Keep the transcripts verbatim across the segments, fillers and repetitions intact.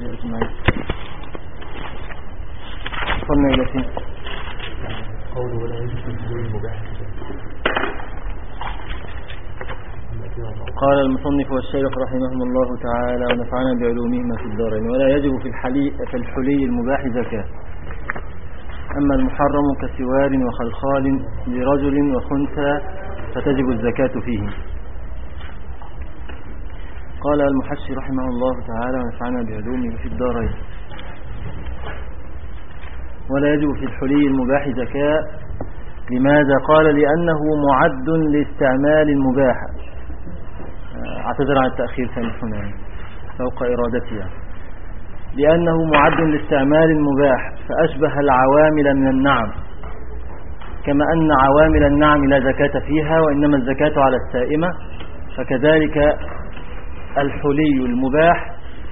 وصلنا إلى فين؟ قوله ولا يجب في الحلول المباح. قال المصنف والشيخ رحمهم الله تعالى ونفعنا بعلومهما في الدارين. ولا يجب في الحلي في الحلي المباح زكاة، أما المحرم كسوار وخلخال لرجل وخنثى فتجب الزكاة فيه. قال المحشي رحمه الله تعالى ونفعنا بعلومه في الدارين. ولا يجب في الحلي المباح زكاة. لماذا؟ قال لأنه معد لاستعمال المباح. اعتذر عن التأخير سامحنا فوق إرادتها. لأنه معد لاستعمال المباح فأشبه العوامل من النعم، كما أن عوامل النعم لا زكاة فيها وإنما الزكاة على السائمة، فكذلك الحلي المباح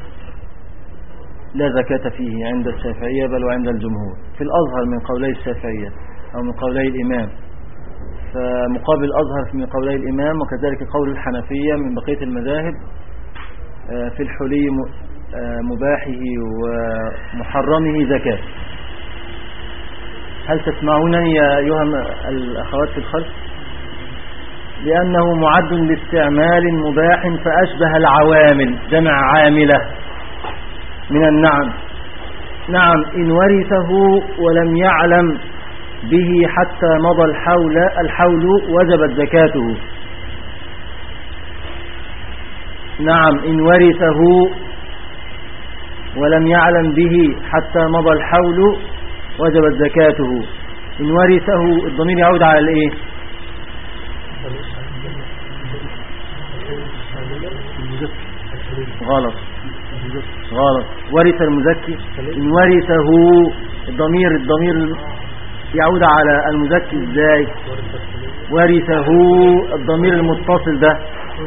لا زكاة فيه عند الشافعية بل وعند الجمهور، في الأظهر من قولي الشافعية أو من قولي الإمام، فمقابل الأظهر من قولي الإمام، وكذلك قول الحنفية من بقية المذاهب في الحلي مباحه ومحرمه زكاة. هل تسمعونني يا أيها الأخوات في الخلف؟ لأنه معد لاستعمال مباح فأشبه العوامل، جمع عاملة من النعم. نعم، إن ورثه ولم يعلم به حتى مضى الحول الحول وجبت زكاته. نعم، إن ورثه ولم يعلم به حتى مضى الحول وجبت زكاته. إن ورثه الضمير يعود على الإيه؟ غلط غلط ورث المزكي. إن ورثه الضمير الضمير يعود على المزكي ازاي؟ ورثه الضمير المتصل ده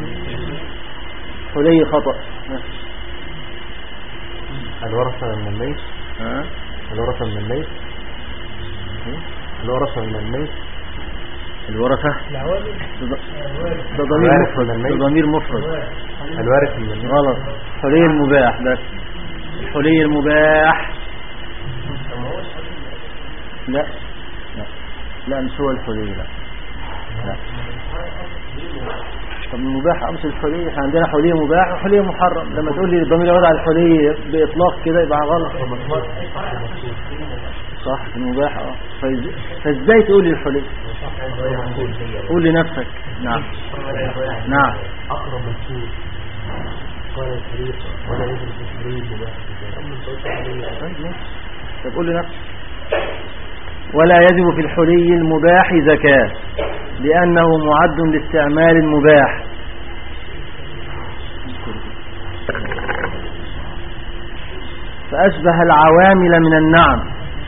حلي خطأ. الورثة من الميت. ها؟ الورثة من الميت. الورثة من الميت. الورثة ده ضمير مفرد. ده ضمير مفرد. الوارث من الميت. غلط، حلي المباح. بس الحلي المباح لا لا لا مش هو الحلي. لا لا طب المباح مش الحلي. احنا عندنا حلي مباح وحلي محرم. لما تقول لي الضمير يعود على الحلي بإطلاق كده يبقى غلط. صح المباح. اه فازاي تقول لي الحلي؟ قول لنفسك. نعم نعم أقرب مسؤول قال الحريق ولا يجب في الحلي المباح. طب قول لنفسك. ولا يجب في الحلي المباح زكاة لأنه معد لاستعمال المباح. فأشبه العوامل من النعم.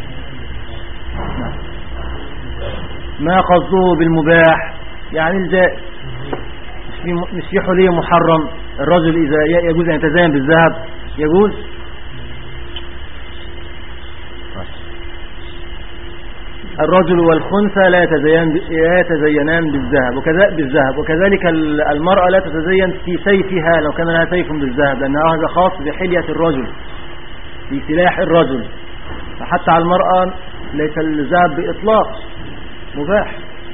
ما قصده بالمباح؟ يعني الجائز. مش في حلي محرم. الرجل إذا يجوز أن يتزين بالذهب يجوز. الرجل والخنثى لا يتزين لا يتزينان بالذهب وكذلك بالذهب وكذلك المرأة لا تتزين في سيفها لو كان لها سيف بالذهب، لأن هذا خاص بحلية الرجل في سلاح الرجل. فحتى على المرأة ليس الذهب بإطلاق مباح،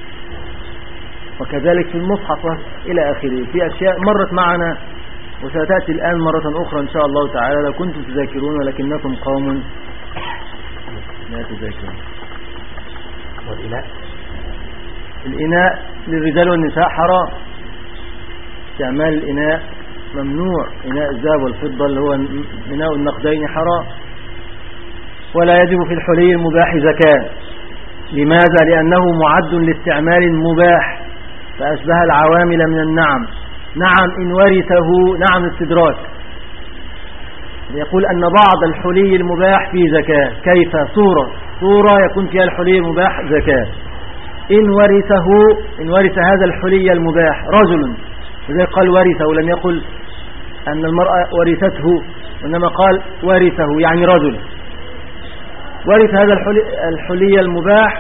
وكذلك في المصحف إلى آخره. في أشياء مرت معنا وستأتي الآن مرة أخرى إن شاء الله تعالى لو كنتم تذاكرون ولكنكم قوم لا تذاكرون. والإناء الإناء للرجال والنساء حرام. استعمال الإناء ممنوع. إناء الذهب والفضة اللي هو إناء النقدين حرام. ولا يجب في الحلي المباح زكاة. لماذا؟ لأنه معد لاستعمال مباح فأشبه العوامل من النعم. نعم إن ورثه. نعم استدراك. يقول أن بعض الحلي المباح فيه زكاة. كيف؟ صورة صورة يكون فيها الحلي المباح زكاة. إن ورثه إن ورث هذا الحلي المباح رجل، وذلك قال ورثه ولم يقل أن المرأة ورثته، وإنما قال ورثه يعني رجل ورث هذا الحلي, الحلي المباح.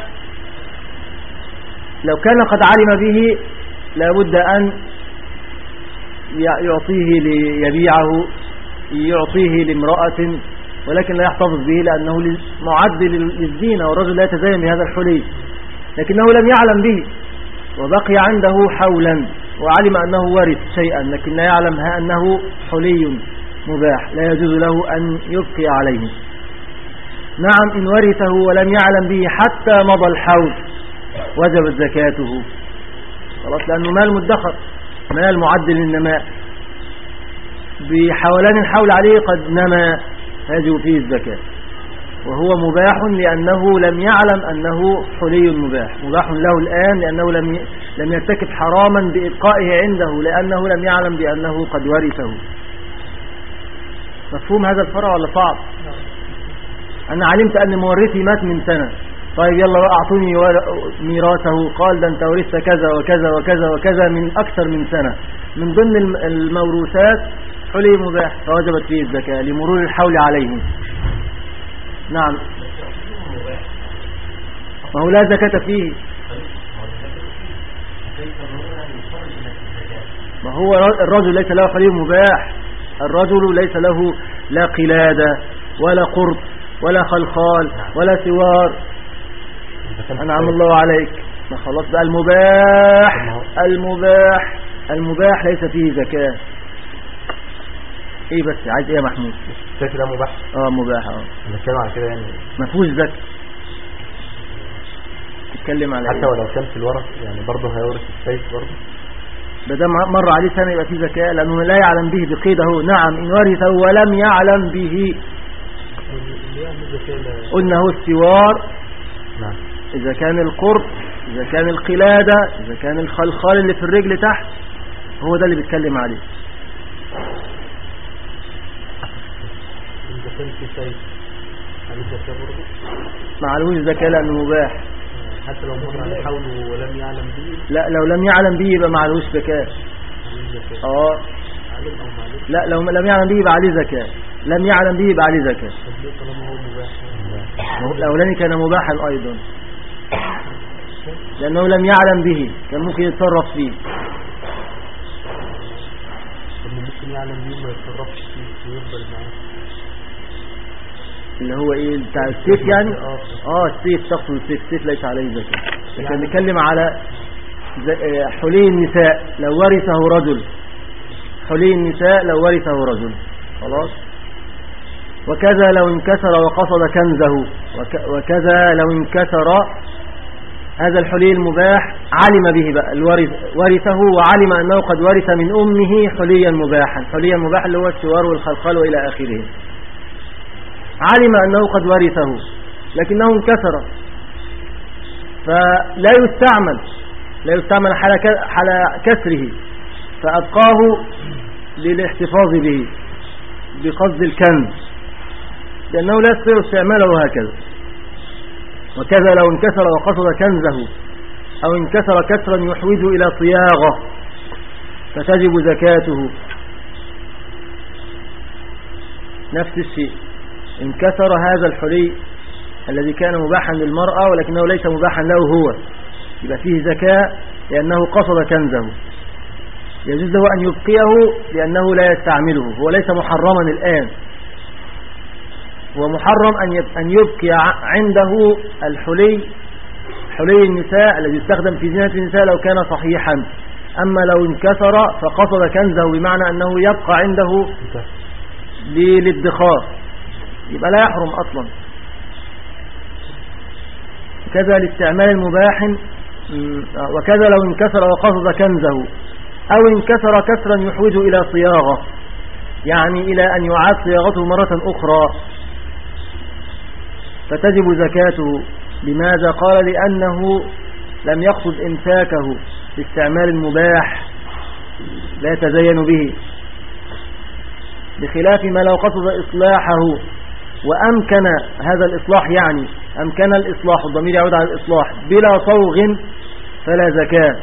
لو كان قد علم به لابد أن يعطيه ليبيعه يعطيه لامرأة ولكن لا يحتفظ به لأنه معد للزينة، والرجل لا يتزين بهذا الحلي، لكنه لم يعلم به وبقي عنده حولا وعلم أنه ورث شيئا لكن لا يعلم أنه حلي مباح، لا يجوز له أن يبقي عليه. نعم إن ورثه ولم يعلم به حتى مضى الحول وجبت زكاته، خلاص، لأنه مال مدخر، مال معد للنماء، بحولان الحول عليه قد نمى يجب فيه الزكاة، وهو مباح لأنه لم يعلم أنه حلي مباح، مباح له الآن لأنه لم لم يرتكب حراما بإبقائه عنده لأنه لم يعلم بأنه قد ورثه. مفهوم هذا الفرع ولا صعب؟ أنا علمت أن مورثي مات من سنة، طيب يلا أعطوني ميراثه، قال ده أنت ورثت كذا وكذا وكذا وكذا من أكثر من سنة، من ضمن الموروثات حلي مباح فوجبت فيه الزكاة لمرور الحول عليه. نعم، وهو لا زكاة فيه، ما هو الرجل ليس له حلي مباح، الرجل ليس له لا قلادة ولا قرط ولا خلخال ولا سوار. أنعم الله عليك، ما خلاص بقى المباح المباح المباح ليس فيه زكاة. ايه بس عايز ايه يا محمود؟ الزكاة ده مباح؟ اه مباح. اه نتكلم على كده يعني ما فيهوش زكاة، تتكلم على حتى ايه؟ ولو كان في الورث يعني برضه هيورث السيف برضه، ده ده مر عليه سنة يبقى فيه زكاة لأنه لا يعلم به بقيده. نعم إن ورثه ولم يعلم به، قلنا هو السوار، نعم، إذا كان القرط، إذا كان القلادة، إذا كان الخلخال اللي في الرجل تحت، هو ده اللي بيتكلم عليه. إذا كان في سيف عليه زكاة برضه؟ ما عليهوش زكاة لأنه مباح، حتى لو مر على حوله ولم يعلم به؟ لا لو لم يعلم به يبقى ما عليهوش زكاة. اه لا لو لم يعلم به يبقى عليه زكاة، لم يعلم به يبقى عليه زكاة. طالما هو مباح؟ الأولاني كان مباحا أيضا لأنه لم يعلم به، كان ممكن يتصرف فيه. طب ممكن يعلم به ما يتصرفش فيه ويفضل معاه، اللي هو ايه بتاع السيف يعني؟ اه السيف، تقصد السيف، السيف ليس عليه زكاة. لكن نتكلم على حلي النساء لو ورثه رجل، حلي النساء لو ورثه رجل خلاص. وكذا لو انكسر وقصد كنزه، وكذا لو انكسر هذا الحلي المباح علم به بقى الورث، ورثه وعلم أنه قد ورث من أمه حليا مباحا، حليا مباحا اللي هو السوار والخلخال وإلى آخره، علم أنه قد ورثه لكنه انكسر، فلا يستعمل لا يستعمل حال كسره، فأبقاه للاحتفاظ به بقصد الكنز لأنه لا يستطيع استعماله هكذا. وكذا لو انكسر وقصد كنزه أو انكسر كسرا يحوج إلى صياغة فتجب زكاته. نفس الشيء، انكسر هذا الحلي الذي كان مباحا للمرأة ولكنه ليس مباحا له هو، يبقى فيه زكاة لأنه قصد كنزه، يجوز له أن يبقيه لأنه لا يستعمله، هو ليس محرما الآن، هو محرم أن يبقي عنده الحلي، حلي النساء الذي يستخدم في زينة النساء لو كان صحيحا. أما لو انكسر فقصد كنزه بمعنى أنه يبقى عنده للادخار يبقى لا يحرم أصلا. كذا لاستعمال المباح، وكذا لو انكسر وقصد كنزه أو انكسر كسرا يحوج إلى صياغة، يعني إلى أن يعاد صياغته مرة أخرى فتجب زكاته. لماذا؟ قال لأنه لم يقصد إمساكه باستعمال المباح لا يتزين به، بخلاف ما لو قصد إصلاحه وأمكن هذا الإصلاح، يعني أمكن الإصلاح، الضمير يعود على الإصلاح بلا صوغ فلا زكاة.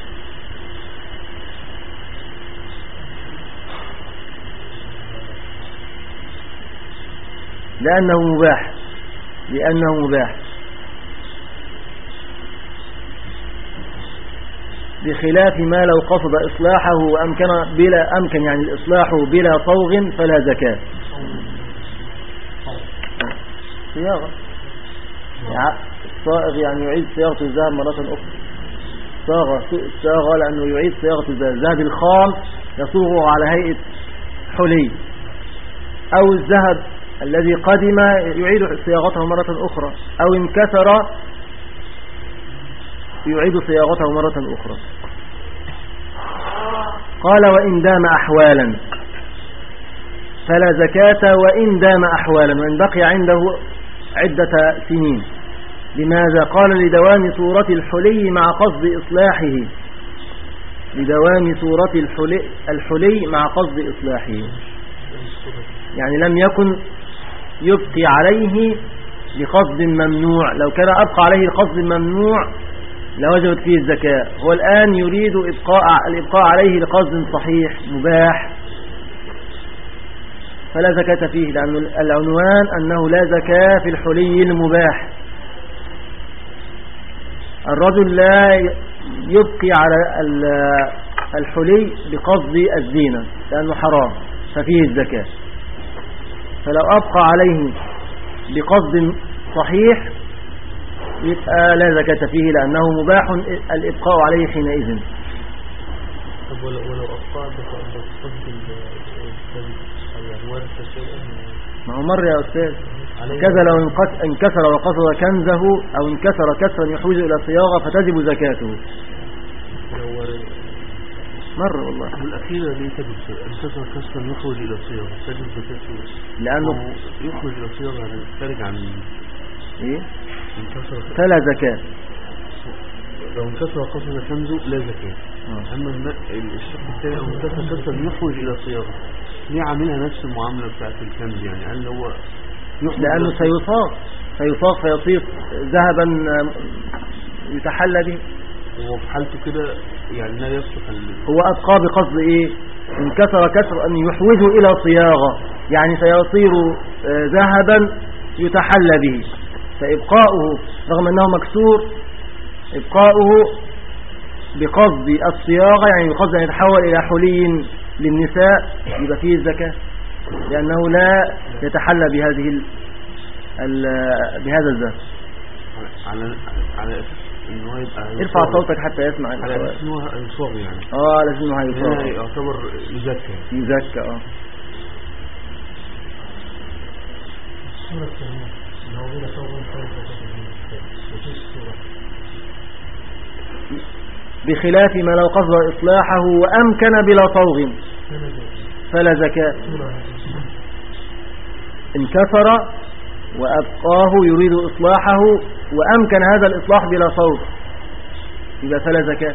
لأنه مباح لأنه مباح بخلاف ما لو قصد إصلاحه وأمكن بلا أمكن يعني الإصلاح بلا صوغ فلا زكاة. صياغة صائغ يعني يعيد صياغة الذهب مرة أخرى. صاغة صاغة لأنه يعيد صياغة الذهب. الذهب الخام يصوغه على هيئة حلي، أو الذهب الذي قدم يعيد صياغته مرة أخرى، أو انكسر يعيد صياغته مرة أخرى. قال وإن دام أحوالا فلا زكاة، وإن دام أحوالا وإن بقي عنده عدة سنين. لماذا؟ قال لدوام صورة الحلي مع قصد إصلاحه، لدوام صورة الحلي, الحلي مع قصد إصلاحه، يعني لم يكن يبقي عليه لقصد ممنوع. لو كان أبقى عليه لقصد ممنوع لوجبت فيه الزكاة. هو الآن يريد إبقاء الإبقاء عليه لقصد صحيح مباح فلا زكاة فيه، لأن العنوان أنه لا زكاة في الحلي المباح. الرجل لا يبقي على الحلي بقصد الزينة لأنه حرام ففيه الزكاة. فلو أبقى عليه بقصد صحيح يبقى لا زكاة فيه لأنه مباح الإبقاء عليه حينئذ. طب ولو أبقى بقصد ما هو مر يا أستاذ كذا لو انكسر وقصد كنزه أو انكسر كسرا يحوج إلى صياغة فتجب زكاته. مر والله الأخيرة ليه تجب انكسر كسرا يحوج إلى صياغة تجب زكاته لأنه يحوج إلى صياغة خارج عن إيه فلا زكاة. لو انكسر وقصد كنزه لا زكاة. أما الشق الثاني أو انكسر كسرا يحوج إلى صياغة ليه عاملها نفس المعاملة بتاعت الكنز؟ يعني قال هو لأنه سيصاغ سيصاغ فيصير ذهبا يتحلى به. وهو في حالته كده يعني لا يصلح. هو أبقى بقصد إيه؟ انكسر كسر أن يحوجه إلى صياغة، يعني سيصير ذهبا يتحلى به. فإبقاؤه رغم أنه مكسور إبقاؤه بقصد الصياغة يعني بقصد أن يتحول إلى حلي للنساء يبقى فيه الزكاة، لأنه لا يتحلى بهذه بهذا الذهب. على على انه يبقى ارفع صوتك حتى يسمع على اسمه يصاغ يعني اه لازم هيصاغ يعتبر يزكى يزكى اه. الصورة الثانية اللي هو بلا صوغ بخلاف ما لو قصد إصلاحه وأمكن بلا صوغ فلا زكاة. انكسر وأبقاه يريد إصلاحه وأمكن هذا الإصلاح بلا صوغ يبقى فلا زكاة.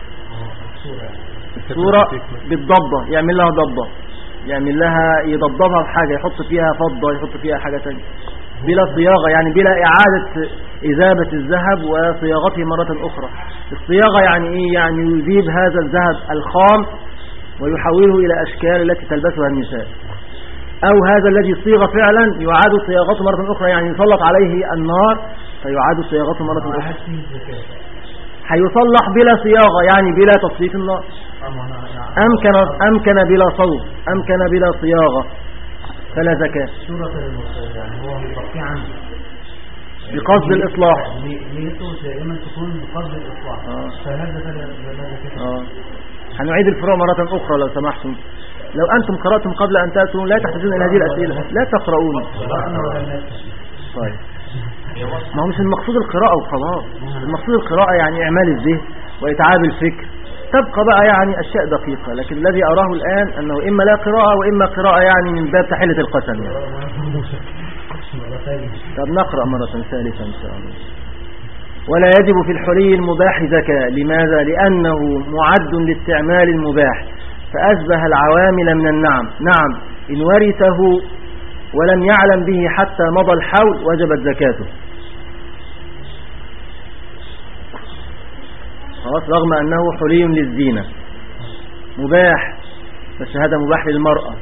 الصورة بالضبة يعمل لها ضبة، يعمل لها يضبطها بحاجة، يحط فيها فضة، يحط فيها حاجة تانية بلا صياغة، يعني بلا إعادة إذابة الذهب وصياغته مرة أخرى. الصياغة يعني إيه؟ يعني يذيب هذا الذهب الخام ويحوله إلى أشكال التي تلبسها النساء، أو هذا الذي صيغ فعلا يعاد صياغته مرة أخرى، يعني يسلط عليه النار فيعاد صياغته مرة أخرى. هيصلح بلا صياغة يعني بلا تصفية النار. أمكن, أمكن بلا صوت، أمكن بلا صياغة فلا زكاة. يعني هو يبقى عنه بقصد الإصلاح، نيته دائما تكون بقصد الإصلاح. فهذا فلا آه. هنعيد الفروع مرة أخرى لو سمحتم. لو أنتم قرأتم قبل أن تأتون لا تحتاجون إلى هذه الأسئلة، لا تقرؤون. طيب ما هو مش المقصود القراءة وخلاص، المقصود القراءة يعني إعمال الذهن وإتعاب الفكر، تبقى بقى يعني أشياء دقيقة. لكن الذي أراه الآن أنه إما لا قراءة وإما قراءة يعني من باب تحلة القسم يعني. طب نقرأ مرة ثالثة إن شاء الله. ولا يجب في الحلي المباح زكاة. لماذا؟ لأنه معد لاستعمال المباح فأشبه العوامل من النعم. نعم إن ورثه ولم يعلم به حتى مضى الحول وجبت زكاته. خلاص رغم أنه حلي للزينة مباح، بس هذا مباح للمرأة.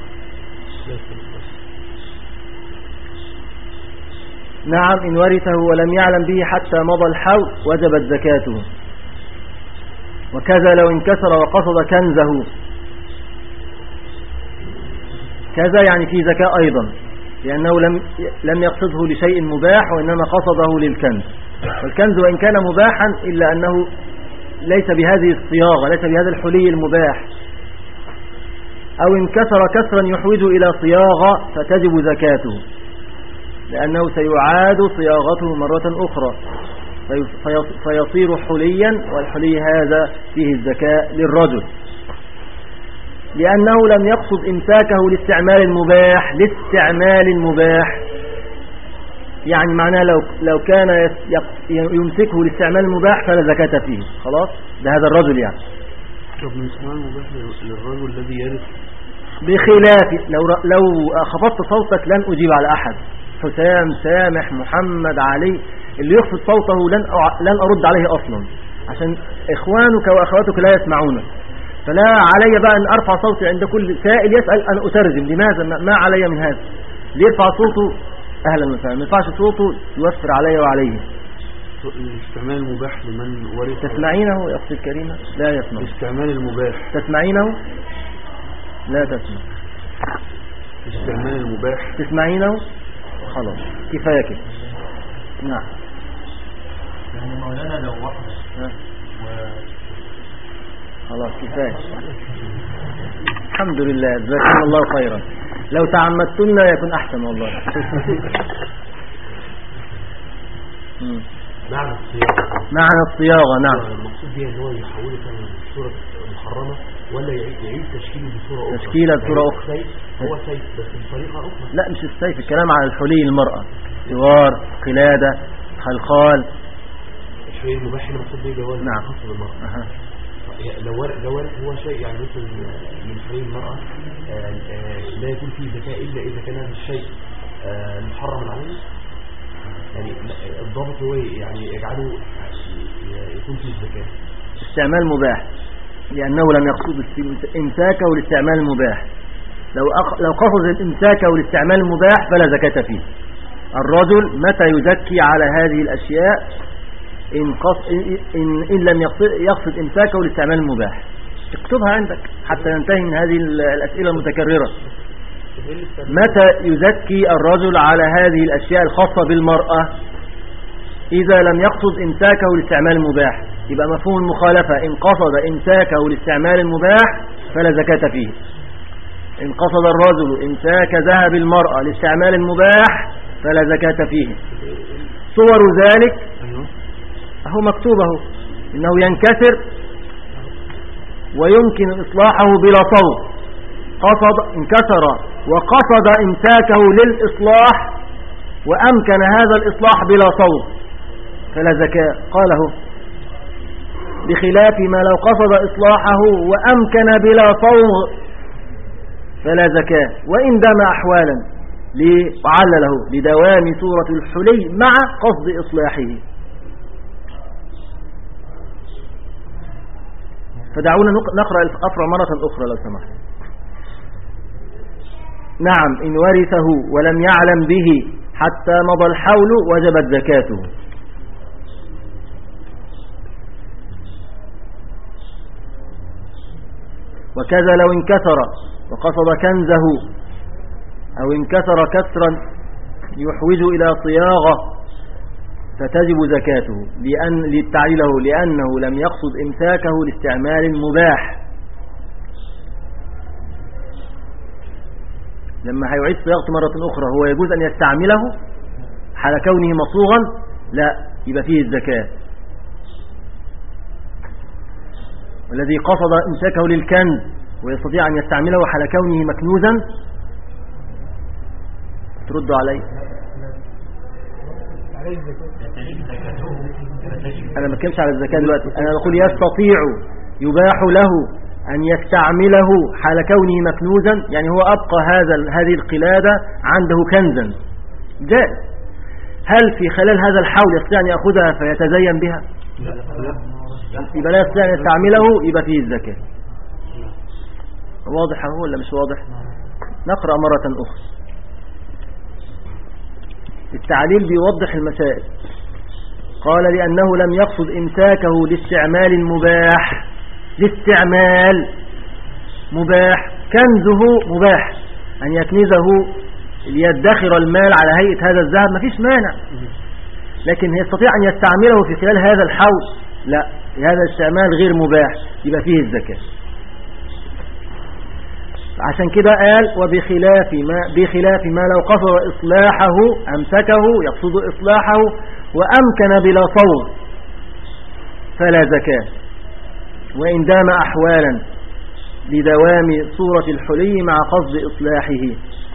نعم إن ورثه ولم يعلم به حتى مضى الحول وجبت زكاته. وكذا لو انكسر وقصد كنزه، كذا يعني في زكاة أيضا، لأنه لم لم يقصده لشيء مباح وإنما قصده للكنز. والكنز وإن كان مباحا إلا أنه ليس بهذه الصياغة، ليس بهذا الحلي المباح. أو انكسر كسرا يحوج إلى صياغة فتجب زكاته، لأنه سيعاد صياغته مرة أخرى فيصير حليا، والحلي هذا فيه الزكاة للرجل، لأنه لم يقصد إمساكه لاستعمال المباح لاستعمال المباح. يعني معناه لو لو كان يمسكه لاستعمال المباح فلا زكاة فيه، خلاص ده هذا الرجل يعني. طب الاستعمال المباح للرجل الذي يرث بخلاف لو لو خفضت صوتك لن أجيب على أحد، حسام، سامح، محمد، علي، اللي يخفض صوته لن لن أرد عليه أصلا، عشان إخوانك وأخواتك لا يسمعونك. فلا علي بقى أن أرفع صوتي عند كل سائل يسأل أن أترجم. لماذا؟ ما علي من هذا. اللي يرفع صوته أهلا وسهلا، ما يرفعش صوته يوفر علي وعليه. الاستعمال المباح لمن ورث. تسمعينه يا أختي الكريمة؟ لا يسمع. الاستعمال المباح تسمعينه؟ لا تسمع. الاستعمال المباح تسمعينه؟ خلاص كفاية كده. نعم. يعني مولانا لو واحد و... خلاص كفاية. الحمد لله، جزاكم الله خيرا. لو تعمدتنا يكون أحسن والله. معنى الصياغة. معنى الصياغة نعم. المقصود بها ان هو يحوله من صورة محرمة ولا يعيد تشكيله بصورة أخرى. تشكيله بصورة أخرى. سيف هو سيف بس بطريقة أخرى. لا مش السيف، الكلام على الحلي المرأة، سوار، قلادة، خلخال. الشيء المباح اللي مقصود به جواز نعم. خاص بالمرأة. أه. لو لو هو شيء يعني مثل من حلي المرأة لا يكون فيه زكاة إلا إذا كان هذا الشيء محرم عليه. يعني الضابط هو يعني يجعله يكون فيه الزكاة. استعمال مباح، لأنه لم يقصد إمساكه لاستعمال المباح. لو أق... لو قصد الإمساكه لاستعمال المباح فلا زكاة فيه. الرجل متى يزكي على هذه الأشياء؟ إن, قص... إن... إن لم يقصد, يقصد إمساكه لاستعمال المباح. اكتبها عندك حتى ننتهي من هذه الأسئلة المتكررة. متى يزكي الرجل على هذه الأشياء الخاصة بالمرأة؟ إذا لم يقصد إمساكه لاستعمال المباح. يبقى مفهوم المخالفة، إن قصد إمساكه لاستعمال المباح فلا زكاة فيه. إن قصد الرجل إمساك ذهب المرأة لاستعمال المباح فلا زكاة فيه. صور ذلك هو مكتوبه، إنه ينكسر ويمكن إصلاحه بلا صوت. قصد انكسر وقصد إمساكه للإصلاح وأمكن هذا الإصلاح بلا صوت فلا زكاة. قاله بخلاف ما لو قصد إصلاحه وأمكن بلا صوت فلا زكاة، وإن دام أحوالا وعلله لدوام صورة الحلي مع قصد إصلاحه. فدعونا نقرأ الأفرع مرة أخرى لو سمحت. نعم، إن ورثه ولم يعلم به حتى مضى الحول وجبت زكاته. وكذا لو انكسر وقصد كنزه أو انكسر كسرا يحوج إلى صياغة فتجب زكاته، لأن للتعليله لأنه لم يقصد إمساكه لاستعمال المباح. لما هيعيد صياغته مرة أخرى هو يجوز أن يستعمله حال كونه مصوغا؟ لا، يبقى فيه الزكاة. والذي قصد إمساكه للكنز ويستطيع أن يستعمله حال كونه مكنوزا تردوا علي. أنا ما بتكلمش على الزكاة دلوقتي، أنا بقول يستطيع يباح له أن يستعمله حال كونه مكنوزا، يعني هو أبقى هذا هذه القلادة عنده كنزا جائز. هل في خلال هذا الحول يستطيع أن يأخذها فيتزين بها؟ يبقى لا يستطيع أن يستعمله، يبقى فيه الزكاة. واضح هو ولا مش واضح؟ نقرأ مرة أخرى. التعليل بيوضح المسائل. قال لأنه لم يقصد إمساكه لاستعمال المباح لاستعمال مباح، كنزه مباح أن يكنزه ليدخر المال على هيئة هذا الذهب مفيش مانع، لكن يستطيع أن يستعمله في خلال هذا الحول لا، هذا الاستعمال غير مباح يبقى فيه الزكاة. عشان كده قال وبخلاف ما بخلاف ما لو قصد إصلاحه أمسكه، يقصد إصلاحه وأمكن بلا صور فلا زكاة، وإن دام أحوالا لدوام صورة الحلي مع قصد إصلاحه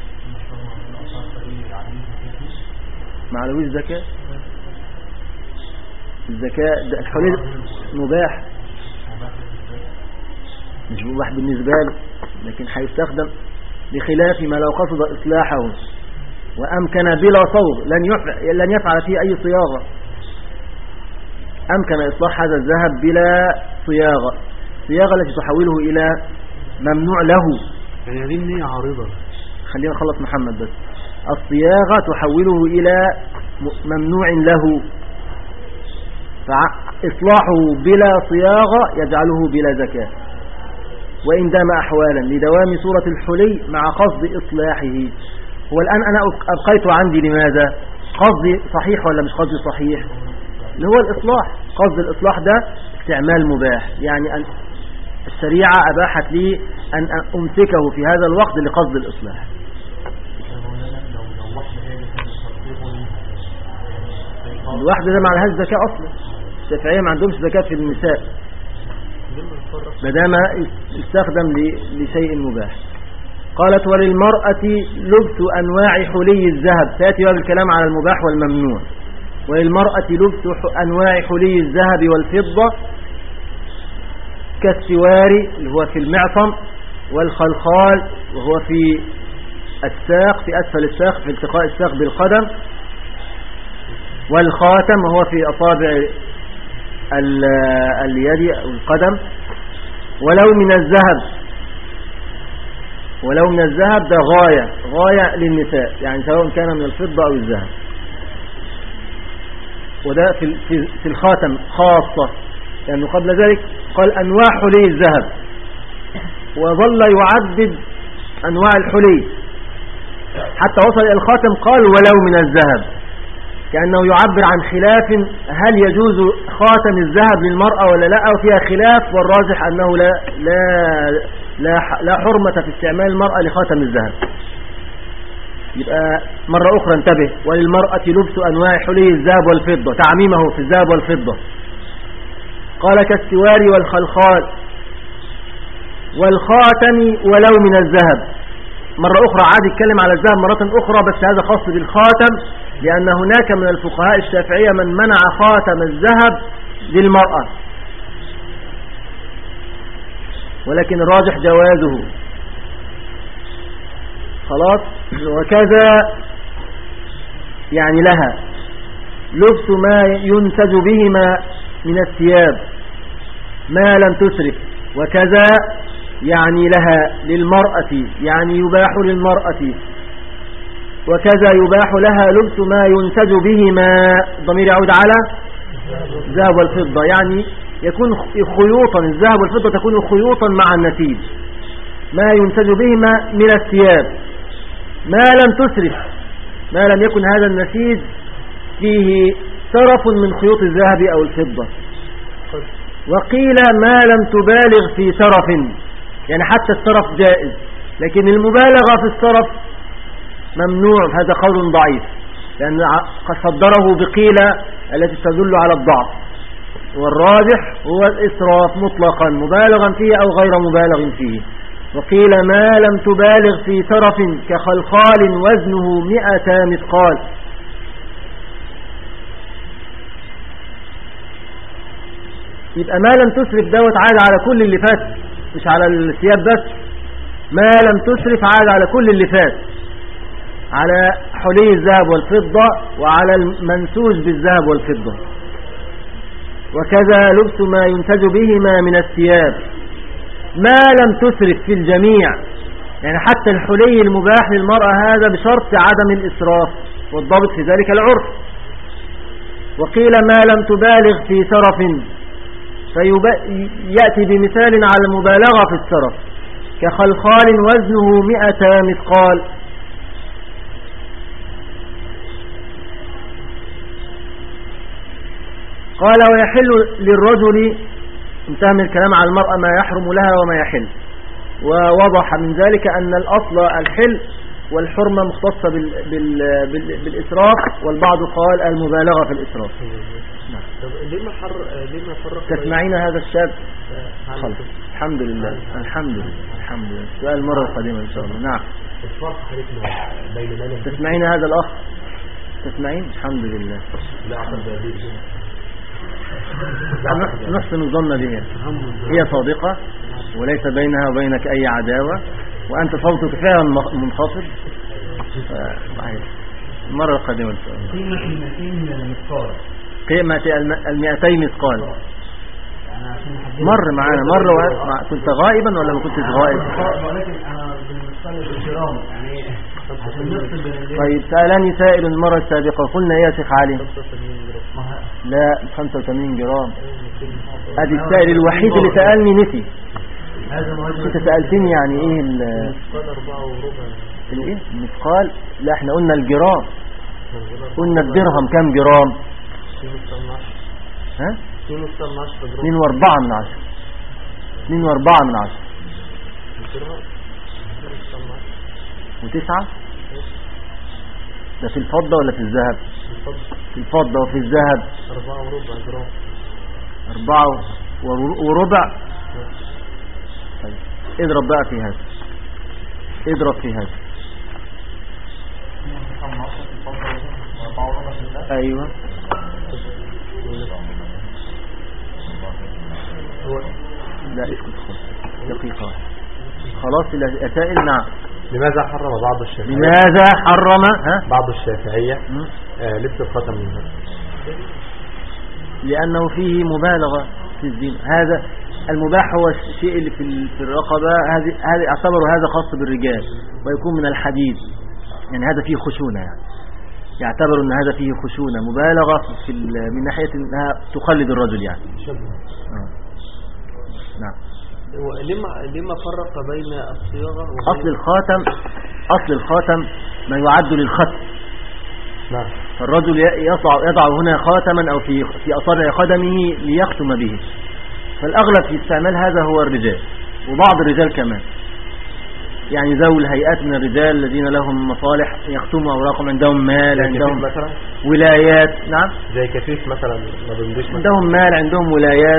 مع لويش زكاة. الزكاة الحلي مباح، مش مباح بالنسبة له، لكن هيستخدم بخلاف ما لو قصد إصلاحه وأمكن بلا صور، لن يفعل, لن يفعل فيه أي صياغة. أمكن إصلاح هذا الذهب بلا صياغة، صياغة التي تحوله إلى ممنوع له. يعني هذه النية عارضة. خلينا نخلص محمد بس. الصياغة تحوله إلى ممنوع له، فإصلاحه بلا صياغة يجعله بلا زكاة، وإن دام أحوالا لدوام صورة الحلي مع قصد إصلاحه. هو الآن أنا أبقيت عندي لماذا؟ قصدي صحيح ولا مش قصدي صحيح؟ اللي هو الإصلاح. قصد الإصلاح ده استعمال مباح، يعني أن الشريعة أباحت لي أن أمسكه في هذا الوقت لقصد الإصلاح. الواحدة ده ما لهاش زكاة أصلا، الشافعية ما عندهمش زكاة في النساء مادام يستخدم لشيء مباح. قالت وللمرأة لبس أنواع حلي الذهب، سيأتي باب الكلام على المباح والممنوع. وللمرأة لبس أنواع حلي الذهب والفضة كالسوار اللي هو في المعصم، والخلخال وهو في الساق في أسفل الساق في التقاء الساق بالقدم، والخاتم وهو في أصابع اليد أو القدم. ولو من الذهب، ولو من الذهب ده غاية غاية للنساء، يعني سواء كان من الفضة أو الذهب. وده في في الخاتم خاصة، لأنه قبل ذلك قال أنواع حلي الذهب، وظل يعدد أنواع الحلي حتى وصل إلى الخاتم قال ولو من الذهب، كأنه يعبر عن خلاف هل يجوز خاتم الذهب للمرأة ولا لا، أو فيها خلاف، والراجح أنه لا لا لا, لا حرمة في استعمال المرأة لخاتم الذهب. يبقى مرة أخرى انتبه، وللمرأة لبس أنواع حلي الذهب والفضة، تعميمه في الذهب والفضة. قال كالسوار والخلخال والخاتم ولو من الذهب. مرة أخرى عاد يتكلم على الذهب مرة أخرى، بس هذا خاص بالخاتم، لأن هناك من الفقهاء الشافعية من منع خاتم الذهب للمرأة، ولكن الراجح جوازه. خلاص. وكذا يعني لها لبس ما ينتج بهما من الثياب ما لم تسرف، وكذا يعني لها للمرأة، يعني يباح للمرأة، وكذا يباح لها لبس ما ينتج بهما، الضمير يعود على الذهب والفضة، يعني يكون خيوطا، الذهب والفضة تكون خيوطا مع النسيج، ما ينتج بهما من الثياب ما لم تسرف، ما لم يكن هذا النسيج فيه سرف من خيوط الذهب أو الفضة. وقيل ما لم تبالغ في سرف، يعني حتى السرف جائز، لكن المبالغة في السرف ممنوع، هذا قول ضعيف، لأن قد صدره بقيلة التي تدل على الضعف، والراجح هو الإسراف مطلقا مبالغا فيه أو غير مبالغ فيه. وقيل ما لم تبالغ في سرف كخلخال وزنه مئة مثقال. يبقى ما لم تسرف دوت عاد على كل اللي فات، مش على الثياب بس، ما لم تسرف عاد على كل اللي فات، على حلي الذهب والفضة وعلى المنسوج بالذهب والفضة. وكذا لبس ما ينتج بهما من الثياب ما لم تسرف في الجميع، يعني حتى الحلي المباح للمرأة هذا بشرط عدم الإسراف، والضابط في ذلك العرف. وقيل ما لم تبالغ في سرف فيأتي بمثال على المبالغة في السرف كخلخال وزنه مئة مثقال. قال ويحل للرجل، انتهى من الكلام على المرأة ما يحرم لها وما يحل، ووضح من ذلك أن الأصل الحل والحرمة مختصة بال بال بال بالإسراف، والبعض قال المبالغة في الإسراف. نعم. طب ليه ما حر ليه ما فرق؟ تسمعين هذا الشاب؟ خلص. الحمد لله الحمد لله الحمد لله. سؤال المرة القادمة إن شاء الله. نعم. الفرق حضرتك بين ما تسمعين هذا الأخ؟ تسمعين؟ الحمد لله. لا أعتقد بهذه. نحسن الظن بها، هي صادقة وليس بينها وبينك أي عداوة، وأنت صوتك فعلا منخفض. المرة القادمة إن شاء الله. قيمة المئتين مثقال. قيمة المئتين مثقال. مر معانا مرة و... كنت غائبا ولا ما كنتش غائب؟ ولكن أنا بالمثقال الجرام يعني. طيب سألني سائل المرة السابقة قلنا ايه يا شيخ علي؟ لا خمسة وثمانين جرام. ادي السائل الوحيد اللي سألني نسي. انت سألتني يعني ايه المثقال أربعة وربع. الايه المثقال؟ لا احنا قلنا الجرام، قلنا الدرهم كم جرام؟ ها؟ اثنين واربعة من عشرة. اثنين واربعة من عشرة وتسعة. ده في الفضة ولا في الذهب؟ في الفضة. وفي الذهب أربعة وربع جرام. أربعة وربع. طيب اضرب بقى في هذا، اضرب في هذا. ايوه لا اسكت خالص دقيقة خلاص. الأسائل. نعم. لماذا حرم بعض الشافعية لماذا حرم ها؟ بعض الشافعية آه لبس الخاتم منها؟ لأنه فيه مبالغة في الزينة. هذا المباح هو الشيء اللي في الرقبة، هذه هذا يعتبر هذا خاص بالرجال ويكون من الحديد، يعني هذا فيه خشونة، يعني يعتبر ان هذا فيه خشونة مبالغة في من ناحية انها تقلد الرجل يعني. آه. نعم. لما لما فرق بين الصياغة أصل الخاتم أصل الخاتم ما يعد للختم. نعم. فالرجل يضع يضع هنا خاتما أو في في أصابع قدمه ليختم به، فالأغلب في استعمال هذا هو الرجال وبعض الرجال كمان، يعني ذوي الهيئات من الرجال الذين لهم مصالح يختموا أوراقهم، عندهم مال، عندهم مثلا ولايات. نعم. زي كفيف مثلا ما بندوش، عندهم مال، عندهم ولايات.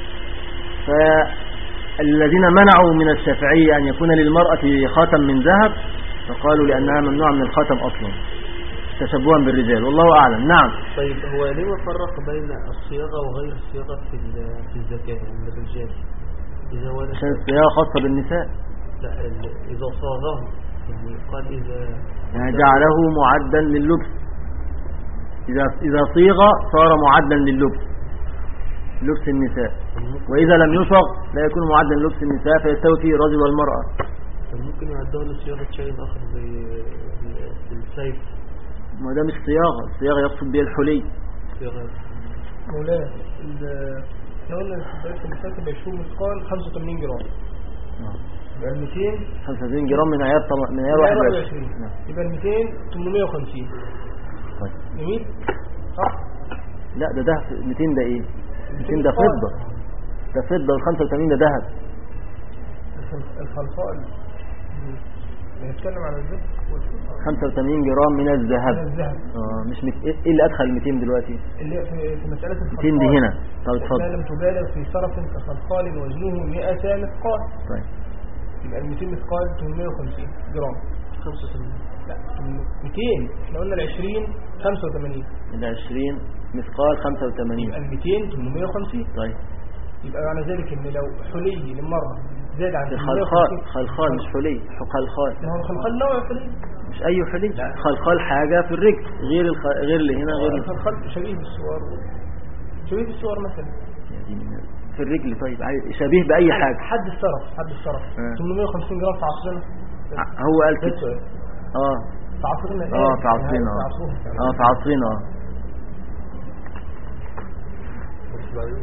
فالذين منعوا من الشافعية أن يكون للمرأة خاتم من ذهب فقالوا لأنها ممنوعة من الخاتم أصلا تشبها بالرجال، والله أعلم. نعم. طيب هو ليه فرق بين الصياغة وغير الصياغة في في الزكاة يعني الرجال؟ إذا هو عشان الصياغة خاصة بالنساء. لا إذا صاغه يعني قال إذا يعني جعله معدا لللبس، إذا إذا صيغ صار معدا لللبس لبس النساء، وإذا لم يصغ لا يكون معدا للبس النساء فيستوي فيه الرجل والمرأة. ممكن يعدوه لصياغة شيء آخر زي السيف. ما ده مش صياغة، الصياغة يقصد بها الحلي. صياغة مولانا احنا قلنا البيت المساكب يشوف مثقال خمسة وثمانين جرام. يبقى ال مئتين خمسة وثمانين جرام من عيار طم... من عيار واحد وعشرين. يبقى ال مئتين ثمانمائة وخمسين. طيب جميل صح؟ لا ده ده مئتين ده ايه؟ مئتين ده فضة، ده فضة، وال خمسة وثمانين ده ذهب. الخلفاء بنتكلم عن الذهب والفضة. خمسة وثمانين جرام من الذهب. من الذهب. اه مش مت... ايه اللي ادخل ال مئتين دلوقتي؟ اللي في, في مسألة الخلفاء مئتين دي هنا. طب اتفضل. لم تبالغ في صرف كخلقال وزنه مئة مثقال. طيب يبقى ال مئتين مثقال ثمانمائة وخمسين جرام. خمسة وثمانين. لا مئتين احنا قلنا ال عشرين خمسة وثمانين. ال عشرين مثقال خمسة وثمانين. يبقى ال مئتين ثمانمائة وخمسين. طيب يبقى معنى ذلك ان لو حلي للمرة زاد عن خلخال. خلخال مش حلي، خلخال. ما هو الخلخال نوع حلي، مش اي حلي. خلخال حاجة في الرجل غير الخ... غير اللي هنا غير الخلخال شبيه بالصور، شبيه بالصور مثلا في الرجل. طيب شبيه بأي حاجة. حد الصرف حد الصرف آه. ثمانمائة وخمسين جرام في عصرنا. هو قال كده. اه في عصرنا. اه في عصرنا. اه في عصرنا. اه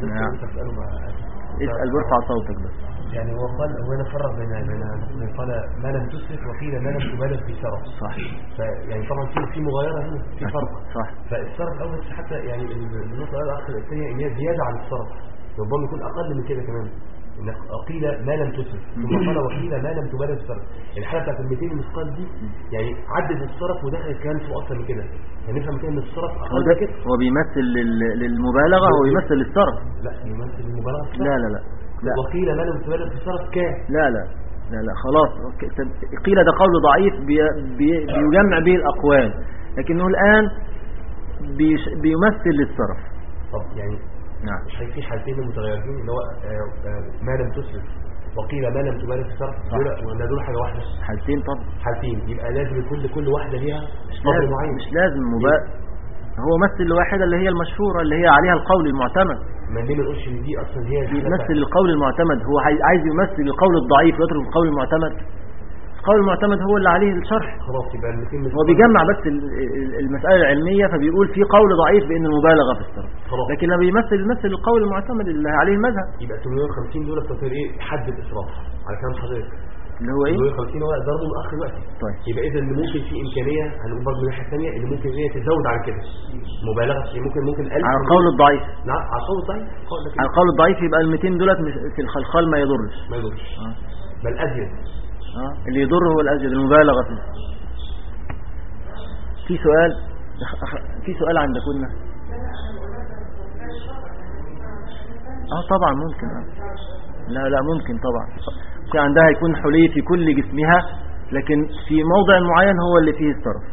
نعم. تسأله مع اسأل وارفع صوتك بس. يعني هو قال هو انا فرق بين بين قال ما لم تسرف وقيل ما لم تبالغ في سرف. صح. فيعني طبعا في في مغايره هنا في فرق. صح. فالسرف الاول حتى يعني النقطه الاخر الثانيه ان هي زياده عن السرف، ربما يكون اقل من كده كمان. انك قيل ما لم تسرف ثم قال وقيل ما لم تبالغ في السرف. الحاله بتاعت ال مئتين مثقال دي يعني عدد السرف ودخلت كمان في اكتر من كده. يعني نفهم كده ان السرف اقل من كده. هو بيمثل لل- للمبالغه هو بيمثل للصرف. لا يمثل المبالغه في لا لا لا لا وقيل ما لم تبالغ في السرف كام. لا لا لا لا خلاص. قيل ده قول ضعيف بي- بي- بيجمع به الأقوال، لكنه الآن بيش- بيمثل للصرف. طب يعني نعم. مش في حالتين متغيرين اللي هو آه، آه، ما لم تسرف وقيل ما لم تبالغ في الصرف دول ولا دول حاجه واحده؟ حالتين طبعا. حالتين يبقى لازم يكون كل واحده ليها قدر لازم معين. مش لازم مبا... هو مثل الواحدة اللي هي المشهورة اللي هي عليها القول المعتمد. ما ليه ما نقولش ان دي اصلا هي يمثل القول المعتمد. هو عاي- عايز يمثل القول الضعيف ويترك القول المعتمد. القول المعتمد هو اللي عليه الشرح. خلاص يبقى الاثنين هو بيجمع بس ال- ال- المسألة العلمية، فبيقول في قول ضعيف بأن المبالغة في الصرف، خلاص. لكن لما بيمثل يمثل القول المعتمد اللي عليه المذهب يبقى ثمانمائة وخمسين دول بتوصل ايه حد الاسراف على كلام حضرتك. اللي هو ايه. ثمانمائة وخمسين هو ضربه من اخر دلوقتي. طيب. يبقى اذا اللي ممكن في امكانيه هنقول برضه من الناحيه الثانيه اللي ممكن هي تزود عن كده مبالغه في ممكن ممكن ألف على القول الضعيف. نعم على القول الضعيف. قول لك على القول الضعيف يبقى ال مئتين دولت مش- في الخلخال ما يضرش. ما يضرش اه بل ازيد. اه اللي يضر هو الأزيد المبالغة فيه. في سؤال في سؤال عندكم. اه طبعا ممكن. آه. لا لا ممكن طبعا. في عندها يكون حلي في كل جسمها، لكن في موضع معين هو اللي فيه الصرف.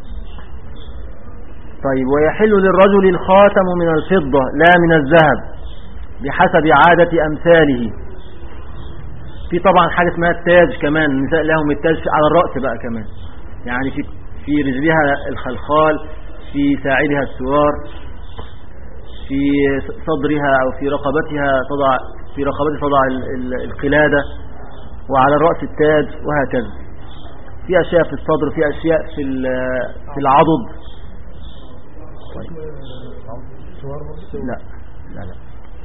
طيب ويحل للرجل الخاتم من الفضة لا من الذهب بحسب عادة أمثاله. في طبعا حاجة اسمها التاج كمان، النساء لهم التاج على الرأس بقى كمان، يعني في في رجلها الخلخال، في ساعدها السوار، في صدرها أو في رقبتها تضع في رقبتها تضع ال- ال- القلادة، وعلى الرأس التاج، وهكذا. في أشياء في الصدر، في أشياء في ال- في العضد. طيب. لا لا لا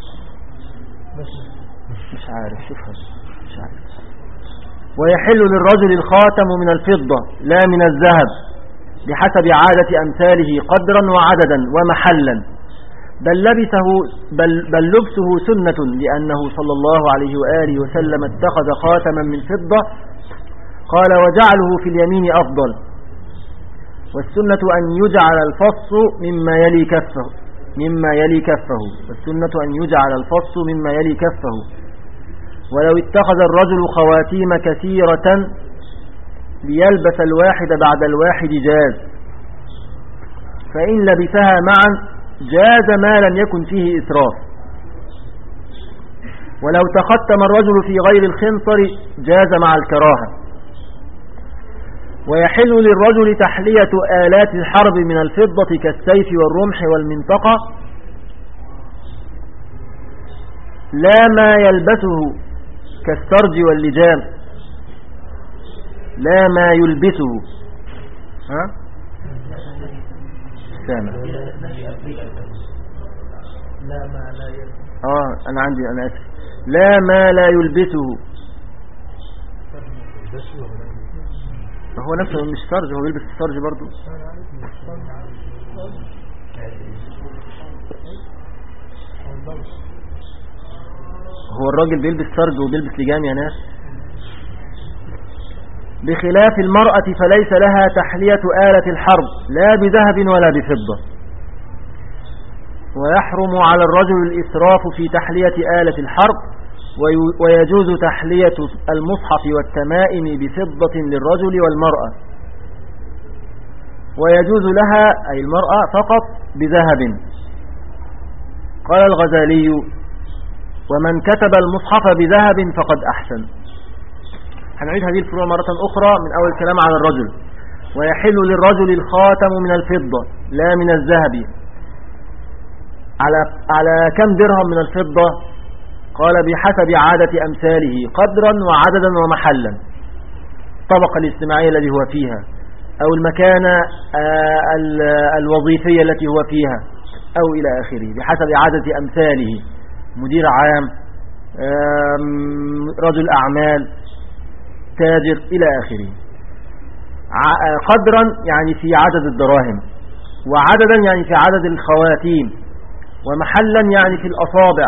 مش عارف. شوف هذا مش عارف. ويحل للرجل الخاتم من الفضة لا من الذهب بحسب عادة أمثاله قدرا وعددا ومحلا، بل لبسه بل, بل لبسه سنة، لأنه صلى الله عليه وآله وسلم اتخذ خاتما من فضة قال وجعله في اليمين أفضل، والسنة أن يجعل الفص مما يلي كفه مما يلي كفه والسنة أن يجعل الفص مما يلي كفه. ولو اتخذ الرجل خواتيم كثيرة ليلبس الواحد بعد الواحد جاز، فإن لبسها معا جاز ما لم يكن فيه إسراف. ولو تختم الرجل في غير الخنصر جاز مع الكراهة. ويحل للرجل تحلية آلات الحرب من الفضة كالسيف والرمح والمنطقة لا ما يلبسه كالسرج واللجام، لا ما يلبسه. ها سامع. لا ما لا يلبس. اه انا عندي انا اسف. لا ما لا يلبسه. هو نفسه مش سرج، هو بيلبس السرج برضو. هو الراجل بيلبس سرج وبيلبس لجام يا ناس. بخلاف المرأة فليس لها تحلية آلة الحرب لا بذهب ولا بفضة. ويحرم على الرجل الإسراف في تحلية آلة الحرب، ويجوز تحلية المصحف والتمائم بفضة للرجل والمرأة، ويجوز لها أي المرأة فقط بذهب. قال الغزالي ومن كتب المصحف بذهب فقد أحسن. هنعيد هذه الفروع مرة أخرى من أول كلام على الرجل. ويحل للرجل الخاتم من الفضة لا من الذهب على على كم درهم من الفضة؟ قال بحسب عادة أمثاله قدرا وعددا ومحلا، الطبقة الاجتماعية التي هو فيها أو المكانة الوظيفية التي هو فيها أو إلى آخره، بحسب عادة أمثاله مدير عام، رجل أعمال، تاجر إلى آخره. قدرا يعني في عدد الدراهم، وعددا يعني في عدد الخواتيم، ومحلا يعني في الأصابع.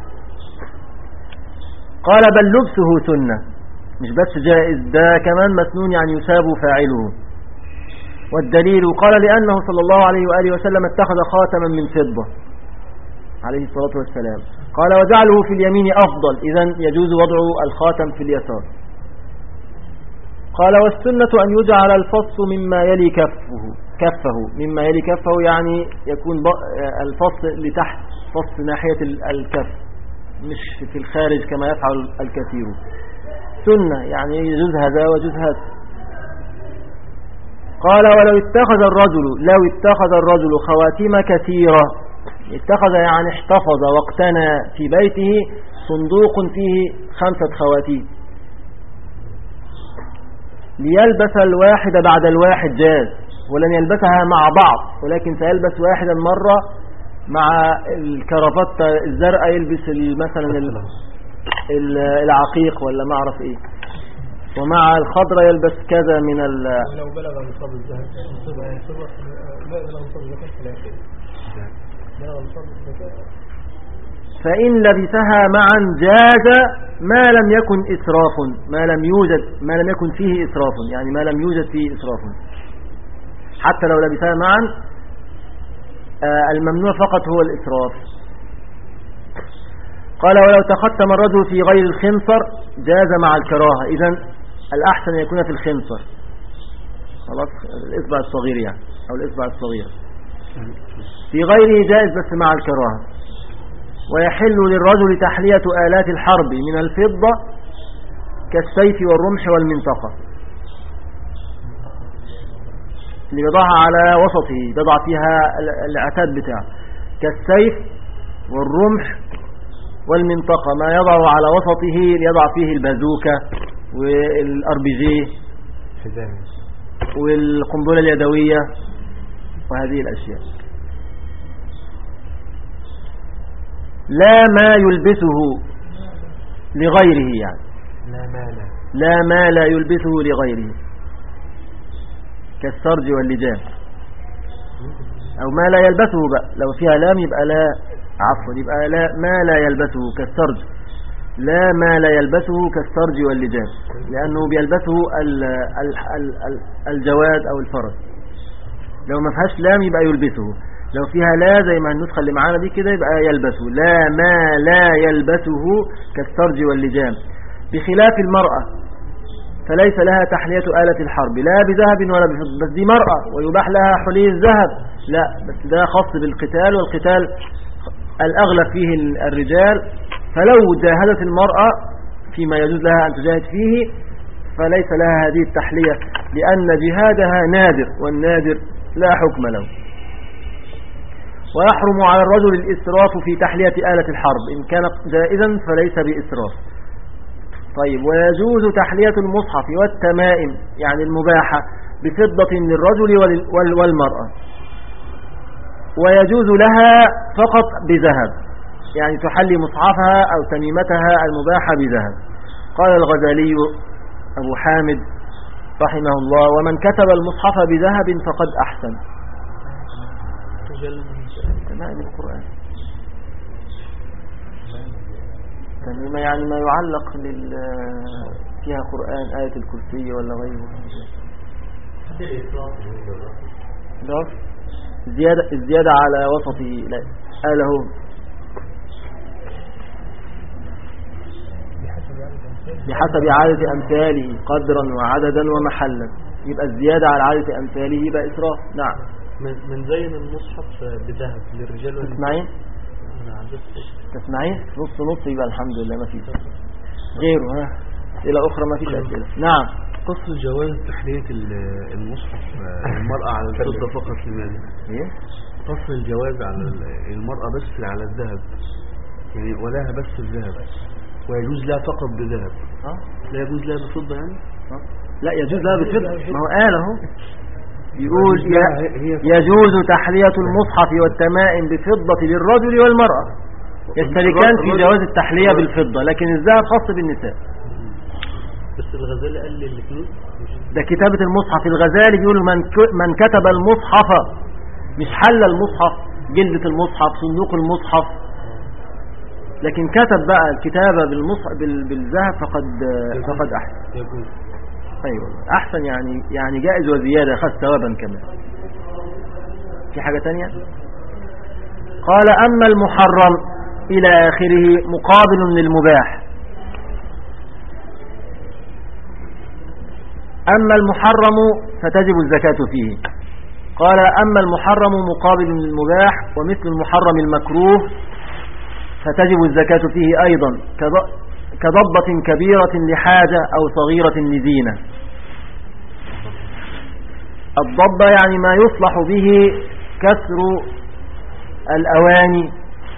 قال بل لبسه سنة، مش بس جائز، ده كمان مسنون يعني يساب فاعله. والدليل قال لأنه صلى الله عليه وآله وسلم اتخذ خاتما من فضة عليه الصلاة والسلام، قال وجعله في اليمين أفضل، إذن يجوز وضع الخاتم في اليسار. قال والسنة أن يجعل الفص مما يلي كفه كفه مما يلي كفه يعني يكون الفص لتحت، فص ناحية الكف مش في الخارج كما يفعل الكثير. سنة يعني يجوز هذا ويجوز هذا. قال ولو اتخذ الرجل لو اتخذ الرجل خواتيم كثيرة، اتخذ يعني احتفظ واقتنى في بيته صندوق فيه خمسة خواتيم، ليلبس الواحد بعد الواحد جاز، ولن يلبسها مع بعض، ولكن سيلبس واحدا مرة مع الكرافتة الزرقاء يلبس مثلا العقيق ولا ما اعرف ايه، ومع الخضرة يلبس كذا من ال لو بلغ نصاب الذهب نصابها يصبح لا بلغ نصاب الزكاة ثلاثين بلغ نصاب الزكاة. فإن لبسها معا جاز ما لم يكن إسراف، ما لم يوجد ما لم يكن فيه إسراف، يعني ما لم يوجد فيه إسراف، حتى لو لبسها معا. الممنوع فقط هو الإسراف. قال ولو تختم الرجل في غير الخنصر جاز مع الكراهة، إذن الأحسن يكون في الخنصر، خلاص الإصبع الصغير يعني أو الإصبع الصغير، في غيره جائز بس مع الكراهة. ويحل للرجل تحلية آلات الحرب من الفضة كالسيف والرمح والمنطقة، اللي بيضعها على وسطه، بيضع فيها العتاد بتاعه، كالسيف والرمح والمنطقة، ما يضع على وسطه ليضع فيه البازوكة والأربيجي والقنبلة اليدوية وهذه الأشياء. لا ما يلبسه لغيره، يعني لا ما لا لا ما لا يلبسه لغيره كالسرج واللجام، أو ما لا يلبسه بقى، لو فيها لام يبقى لا، عفوا يبقى لا ما لا يلبسه كالسرج، لا ما لا يلبسه كالسرج واللجام، لأنه بيلبسه ال ال ال ال الجواد أو الفرس. لو ما فيهاش لام يبقى يلبسه، لو فيها لا زي ما النسخة اللي معانا دي كده يبقى يلبسه. لا ما لا يلبسه كالسرج واللجام، بخلاف المرأة فليس لها تحلية آلة الحرب لا بذهب ولا بفضة، بس دي مرأة ويباح لها حلي الذهب، لا بس ده خاص بالقتال، والقتال الأغلب فيه الرجال، فلو جاهدت المرأة فيما يجوز لها أن تجاهد فيه فليس لها هذه التحلية، لأن جهادها نادر، والنادر لا حكم له. ويحرم على الرجل الإسراف في تحلية آلة الحرب، إن كانت جائزا فليس بإسراف. طيب ويجوز تحلية المصحف والتمائم يعني المباحة بفضة للرجل والمرأة، ويجوز لها فقط بذهب، يعني تحلي مصحفها أو تميمتها المباحة بذهب. قال الغزالي أبو حامد رحمه الله ومن كتب المصحف بذهب فقد أحسن. تمام القرآن تمام يعني ما يعلق لل فيها قرآن، آية الكرسي ولا غيره. ده الزيادة, الزيادة على وسطه قاله بحسب عادة أمثاله قدرا وعددا ومحلا، يبقى الزيادة على عادة أمثاله يبقى إسراف. نعم. من زين المصحف بذهب للرجال والنساء. تسمعين تسمعين نص نص يبقى الحمد لله ما فيش غيره. ها إلى أخرى ما فيش أسئلة. نعم. قصد جواز تحلية المصحف المرأة على الفضة فقط لماذا؟ ايه قصد الجواز على المرأة بس على الذهب، يعني ولها بس الذهب، ويجوز لها فقط بذهب. ها لا يجوز لها بفضة يعني؟ ها لا يجوز لها بفضة، ما هو قال اهو يقول يجوز تحلية المصحف والتمائم بفضة للرجل والمرأة، يشتركان في جواز التحلية بالفضة، لكن الذهب خاص بالنساء. بس الغزالي قال لي الاثنين. ده كتابة المصحف. الغزالي بيقول من من كتب المصحف، مش حل المصحف، جلدة المصحف، صندوق المصحف، لكن كتب بقى الكتابة بالمصحف بالذهب فقد فقد أحسن. أيوة أحسن، يعني يعني جائز وزيادة، خذ ثوابا كمان. في حاجة تانية؟ قال أما المحرم إلى آخره مقابل للمباح. أما المحرم فتجب الزكاة فيه. قال أما المحرم مقابل للمباح، ومثل المحرم المكروه فتجب الزكاة فيه أيضا، كضبة كبيرة لحاجة أو صغيرة لزينة. الضبة يعني ما يصلح به كسر الأواني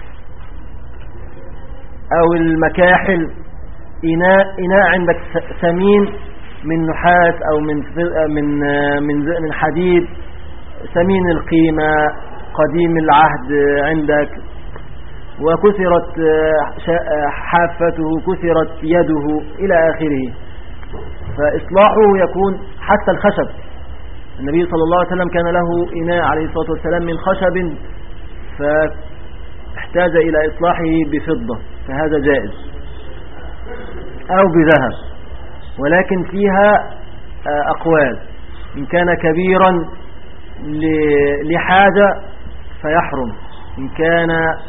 أو المكاحل. إناء إناء عندك ثمين من نحاس أو من من من من حديد، ثمين القيمة، قديم العهد عندك، وكسرت حافته، كسرت يده إلى آخره، فإصلاحه يكون حتى الخشب. النبي صلى الله عليه وسلم كان له إناء عليه الصلاة والسلام من خشب فاحتاج إلى إصلاحه بفضة، فهذا جائز، أو بذهب. ولكن فيها أقوال، إن كان كبيرا لحاجة فيحرم، إن كان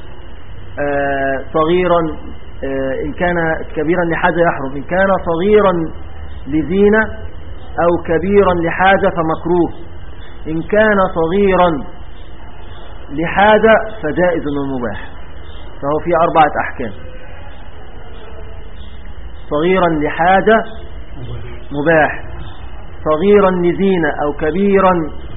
صغيرا إن كان كبيرا لحاجة يحرم، إن كان صغيرا لزينة أو كبيرا لحاجة فمكروه، إن كان صغيرا لحاجة فجائز ومباح. فهو في أربعة أحكام: صغيرا لحاجة مباح، صغيرا لزينة أو كبيرا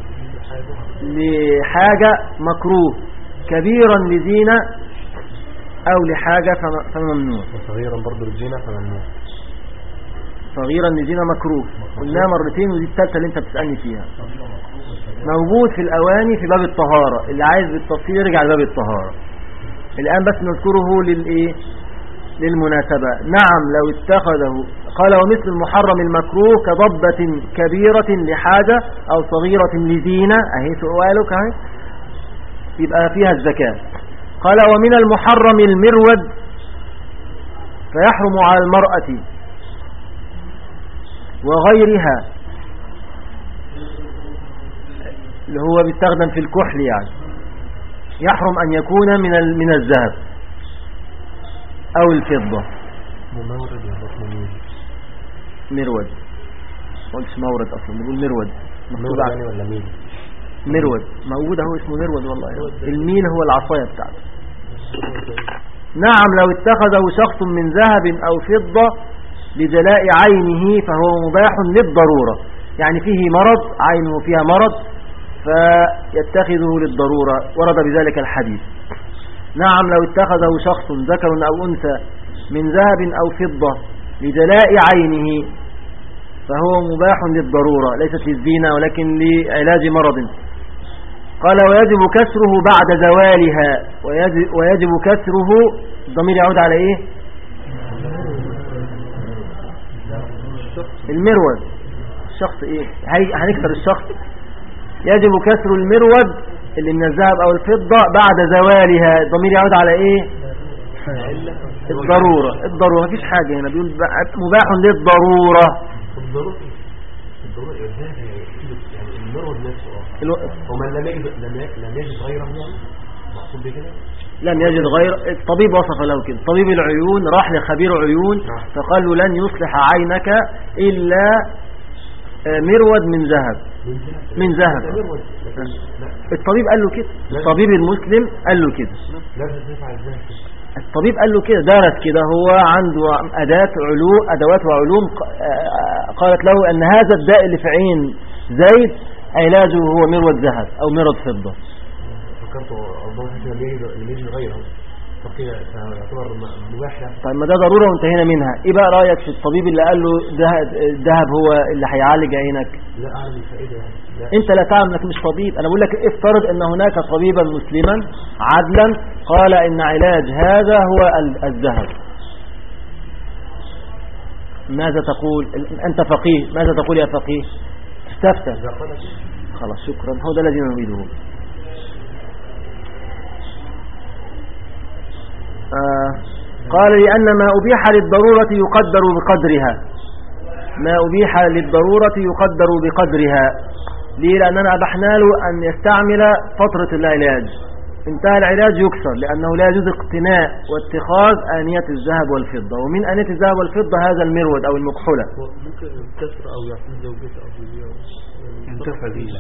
لحاجة مكروه، كبيرا لزينة أو لحاجة فممنوع، وصغيرا برضو لزينة فممنوع. صغيرا لزينة مكروه قلنا مرتين، ودي الثالثة اللي انت بتسألني فيها. موجود في الأواني في باب الطهارة، اللي عايز بالتفصيل يرجع لباب الطهارة. الآن بس نذكره للإيه للمناسبة. نعم لو اتخذه. قال ومثل المحرم المكروه كضبة كبيرة لحاجة أو صغيرة لزينة، أهي سؤالك أهي يبقى فيها الزكاة. قال ومن المحرم المرود فيحرم على المرأة وغيرها، اللي هو بيستخدم في الكحل، يعني يحرم أن يكون من من الذهب أو الفضة. مورد ولا مورد؟ مرود، ما قلتش مورد أصلا، بنقول مرود. مورد يعني ولا ميل؟ مرود موجود اهو، اسمه مرود والله. الميل هو العصاية بتاعته. نعم لو اتخذه شخص من ذهب أو فضة لجلاء عينه فهو مباح للضرورة، يعني فيه مرض، عينه فيها مرض فيتخذه للضرورة، ورد بذلك الحديث. نعم لو اتخذه شخص ذكر أو أنثى من ذهب أو فضة لجلاء عينه فهو مباح للضرورة، ليست للزينة ولكن لعلاج مرض. قال ويجب كسره بعد زوالها، ويجب, ويجب كسره، الضمير يعود على ايه؟ المرود. الشخص ايه؟ هنكسر الشخص. يجب كسر المرود اللي من الذهب او الفضة بعد زوالها، الضمير يعود على ايه؟ الضرورة. الضرورة مفيش حاجة هنا، بيقول مباح للضرورة. الضرورة الضرورة يعني المرود نفسه. ومن لم يجد لم يجد غيره يعني مقصود بكده؟ لم يجد غير. الطبيب وصف له كده، طبيب العيون راح لخبير عيون فقال له لن يصلح عينك إلا مرود من ذهب. من ذهب الطبيب قال له كده، الطبيب المسلم قال له كده، الطبيب قال له كده، درس كده، هو عنده أداة علوم أدوات وعلوم قالت له أن هذا الداء اللي في عين زيد علاجه هو مرود ذهب أو مرود فضة. فكرت الله لم يجد غيره. طب كده يعتبر مباح يعني. طيب ما ده ضرورة وانتهينا منها. ايه بقى رأيك في الطبيب اللي قال له الذهب هو اللي هيعالج عينك؟ لا اعلم الفائدة يعني. لا. انت لا تعلم انك مش طبيب. انا بقول لك افترض ان هناك طبيبا مسلما عدلا قال ان علاج هذا هو الذهب، ماذا تقول انت فقيه؟ ماذا تقول يا فقيه؟ استفتى. خلاص شكرا، هو ده الذي نريده. آه قال لأن ما أبيح للضرورة يقدر بقدرها، ما أبيح للضرورة يقدر بقدرها. ليه؟ لأننا أبحنا له أن يستعمل فترة العلاج، انتهى العلاج يكسر، لأنه لا يجوز اقتناء واتخاذ آنية الذهب والفضة. ومن آنية الذهب والفضة هذا المرود أو المكحلة. ممكن الكسر أو يعطي زوجته أو زوجته ينتفع به.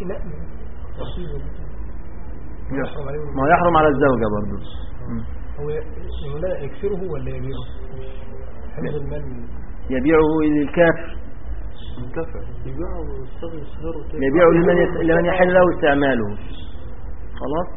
ما يحرم على الزوجة برضو. هو لا يكسره ولا يبيعه؟ حفظ المال يبيعه للكافر، ينتفع يبيعه ويستغل صغيره، يبيعه لمن يس... لمن يحل له استعماله. خلاص.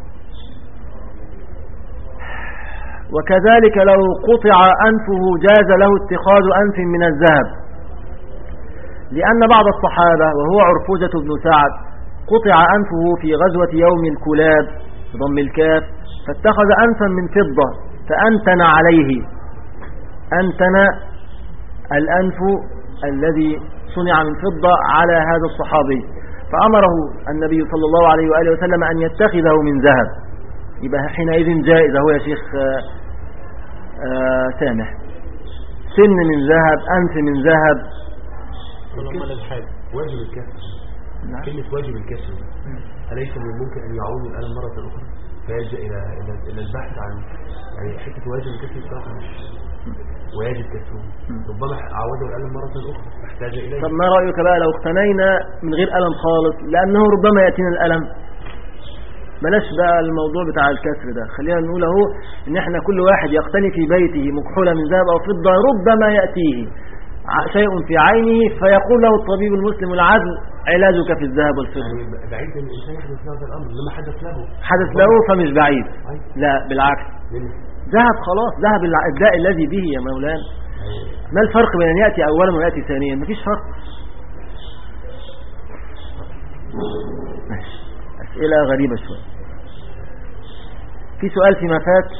وكذلك لو قطع أنفه جاز له اتخاذ أنف من الذهب، لأن بعض الصحابة وهو عرفوجة بن سعد قطع أنفه في غزوة يوم الكلاب بضم الكاف، فاتخذ أنفا من فضة فأنتن عليه، أنتن الأنف الذي صنع من فضة على هذا الصحابي، فأمره النبي صلى الله عليه وآله وسلم أن يتخذه من ذهب. يبقى حينئذ جائز هو يا شيخ آآ آآ سامح، سن من ذهب، أنف من ذهب. واجب الكسر. نعم. كلمة واجب الكسر أليس من الممكن أن يعود الألم مرة أخرى فيلجأ إلى إلى البحث عن يعني حتة واجب الكسر بصراحة مش ويجب كسره، ربما عوده الألم مرة أخرى فاحتاج إليه. طب ما رأيك بقى لو اقتنينا من غير ألم خالص، لأنه ربما يأتينا الألم؟ بلاش بقى الموضوع بتاع الكسر ده، خلينا نقول اهو ان احنا كل واحد يقتني في بيته مكحولة من ذهب او فضة، ربما يأتيه شيء في عينه فيقول له الطبيب المسلم العدل علاجك في الذهب والفضة. يعني بعيد ان الانسان يحدث له هذا الامر، لما حدث له حدث له فمش بعيد. لا بالعكس، ذهب خلاص، ذهب الداء الذي به يا مولانا. ما الفرق بين ان يأتي اولا ويأتي ثانيا؟ مفيش فرق. ماشي. أسئلة غريبة شوية. في سؤال فيما فات،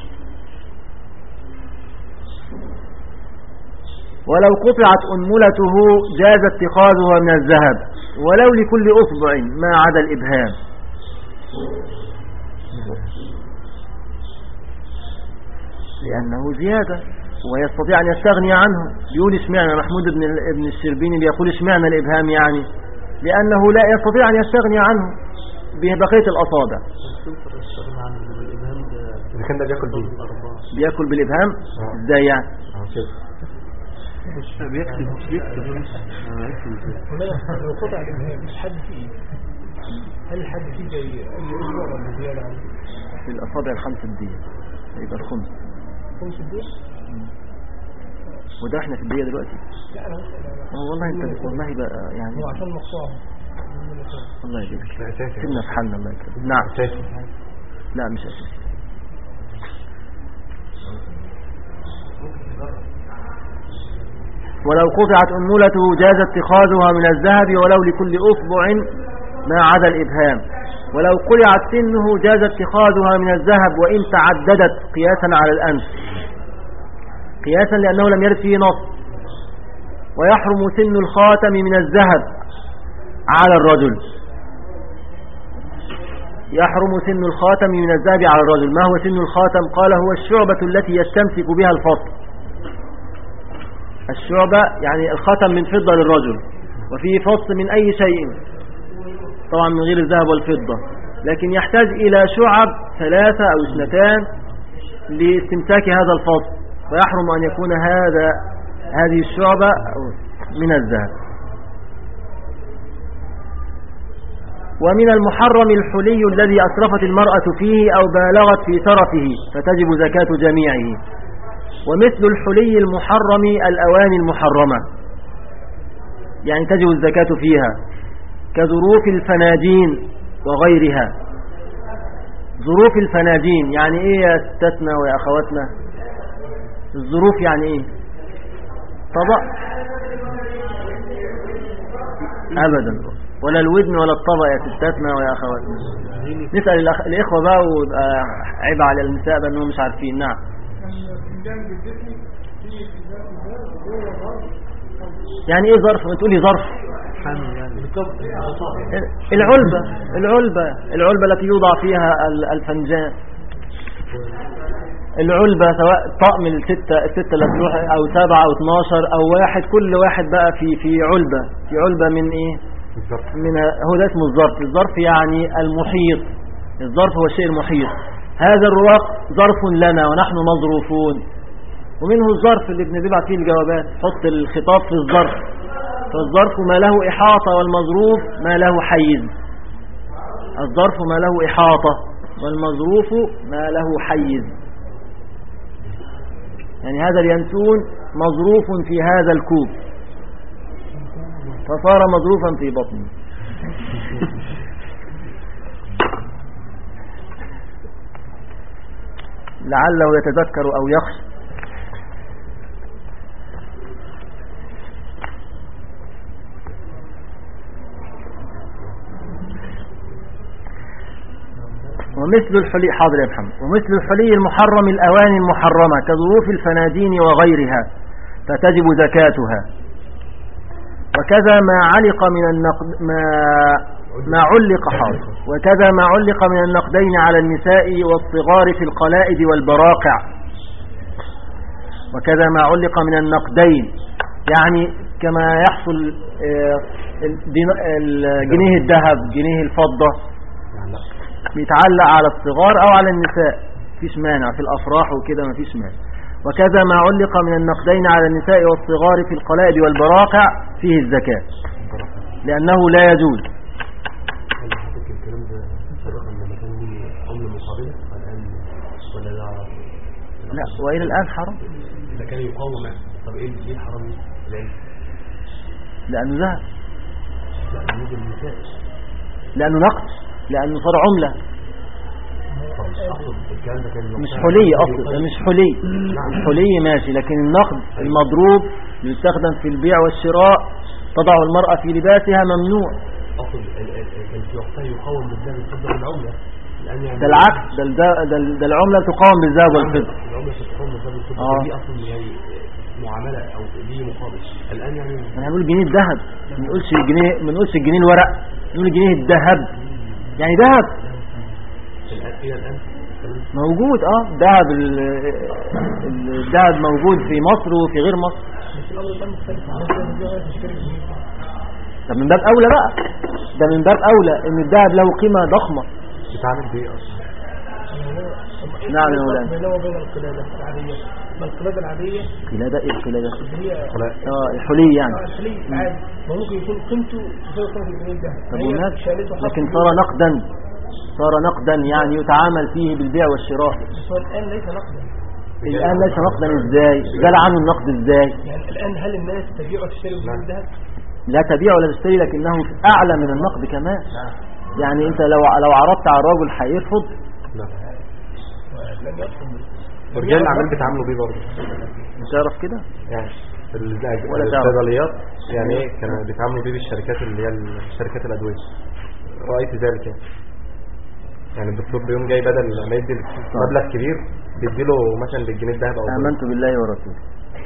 ولو قطعت أنملته جاز اتخاذها من الذهب ولو لكل أصبع ما عدا الإبهام. لأنه زيادة ويستطيع أن يستغني عنه. بيقول اشمعنى محمود بن ابن الشربيني بيقول اشمعنى الإبهام؟ يعني لأنه لا يستطيع أن يستغني عنه ببقية الأصابع. إذا كان ده بيأكل بيه بيأكل بالإبهام ازاي يعني؟ بيكتب بيكتب لو قطع الإبهام مش حد فيه، هل الحد فيه زي أي أسبوع ولا زيادة عنه؟ في الأصابع الخمس الدية يبقى الخمس خمس الدية؟ وده احنا في الدية دلوقتي؟ لا أنا اه والله انت والله بقى يعني هو عشان مقصوع. الله يجزيك، سيبنا في حالنا الله يكرمك. نعم أساسي. لا مش أساسي. ولو قطعت أنملته جاز اتخاذها من الذهب ولو لكل أصبع ما عدا الإبهام. ولو قلعت سنه جاز اتخاذها من الذهب وإن تعددت قياسا على الأنف، قياسا لأنه لم يرد فيه نص. ويحرم سن الخاتم من الذهب على الرجل، يحرم سن الخاتم من الذهب على الرجل. ما هو سن الخاتم؟ قال هو الشعبة التي يستمسك بها الفصل. الشعبة يعني الخاتم من فضة للرجل، وفيه فصل من أي شيء طبعا من غير الذهب والفضة، لكن يحتاج إلى شعب ثلاثة أو اثنتان لاستمساك هذا الفصل، فيحرم أن يكون هذا هذه الشعبة من الذهب. ومن المحرم الحلي الذي أسرفت المرأة فيه أو بالغت في ترفه فتجب زكاة جميعه. ومثل الحلي المحرم الأواني المحرمة، يعني تجب الزكاة فيها كظروف الفناجين وغيرها. ظروف الفنادين يعني ايه يا ستاتنا ويا اخواتنا؟ الظروف يعني ايه؟ طبق؟ ابدا، ولا الودن ولا الطبق يا ستاتنا ويا اخواتنا. نسأل الأخ... الاخوة بقى، ويبقى عيب على النساء بقى انهم مش عارفين. نعم. يعني ايه ظرف؟ ما تقولي ظرف. العلبة العلبة العلبة التي يوضع فيها الفنجان، العلبة سواء طقم الستة الستة اللي تروح او سبعة او اتناشر او واحد، كل واحد بقى في في علبة في علبة من ايه؟ من هو ده اسمه الظرف. الظرف يعني المحيط، الظرف هو الشيء المحيط. هذا الرواق ظرف لنا ونحن مظروفون، ومنه الظرف اللي بنبعت فيه الجوابات، حط الخطاب في الظرف. فالظرف ما له إحاطة والمظروف ما له حيز. الظرف ما له إحاطة والمظروف ما له حيز. يعني هذا اليانسون مظروف في هذا الكوب فصار مظروفا في بطني. لعله يتذكر أو يخشى. ومثل الحلي حاضر يا محمد. ومثل الحلي المحرم الأواني المحرمة كظروف الفنادين وغيرها فتجب زكاتها. وكذا ما علق من النقد ما ما علق حاضر وكذا ما علق من النقدين على النساء والصغار في القلائد والبراقع. وكذا ما علق من النقدين يعني كما يحصل الجنيه الذهب جنيه الفضة بيتعلق على الصغار أو على النساء، مفيش مانع في الأفراح وكده، مفيش مانع. وكذا ما علق من النقدين على النساء والصغار في القلائد والبراقع فيه الزكاة لأنه لا يجوز. الكلام ده سبقا لما كان لي عملة مقابلة الآن ولا لا؟ لا، وإلى الآن حرام. إذا كان يقاوم. طب إيه ليه الحرام العلم؟ لأنه ذهب. لا، يوجد النساء. لأنه نقد، لأنه صار عملة. الكلام ده كان مش حلي أصلا، مش حلي. الحلي ماشي، لكن النقد المضروب يستخدم في البيع والشراء تضع المرأة في لباسها ممنوع. أصل كان في وقتها يقاوم بالذهب والفضة بالعملة. ده العكس، ده, ده, ده العملة تقاوم بالذهب والفضة. العملة تقاوم بالذهب والفضة. آه. دي أصلا يعني معاملة أو دي مقابل. الآن يعني أنا هنقول جنيه الذهب، ما نقولش الجنيه، ما نقولش الجنيه الورق، نقول جنيه الذهب. يعني ذهب الآن موجود. اه ذهب الذهب موجود في مصر وفي غير مصر. ده من باب اولى بقى، ده من باب اولى ان الذهب له قيمة ضخمة. بتعمل بيه اصلا. نعم يا مولانا. اللي هو بين القلادة العادية، ما القلادة العادية قلادة ايه القلادة؟ هي اه الحلي يعني. اه الحلي عادي، ما ممكن يكون قيمته تساوي قيمة الجنيه ده. طب هناك لكن صار نقدا، صار نقدا يعني يتعامل فيه بالبيع والشراء. بس هو الآن ليس نقدا. الآن ليس نقدا ازاي؟ زال عنه النقد ازاي؟ يعني الآن هل الناس تبيع وتشتري بالجنيه الذهب؟ لا تبيع ولا تشتري، لكنه أعلى من النقد كمان. يعني أنت لو لو عرضت على الراجل هيرفض. الرجال العمال بيتعاملوا بيه برضه. تعرف كده؟ يعني الصيدليات يعني ايه كانوا بيتعاملوا بيه بالشركات اللي هي شركات الأدوية. رأيت ذلك يعني. يعني الدكتور بيوم جاي بدل ما يدي مبلغ كبير بيديله مثلا بالجنيه الذهب او آمنت بالله ورسوله.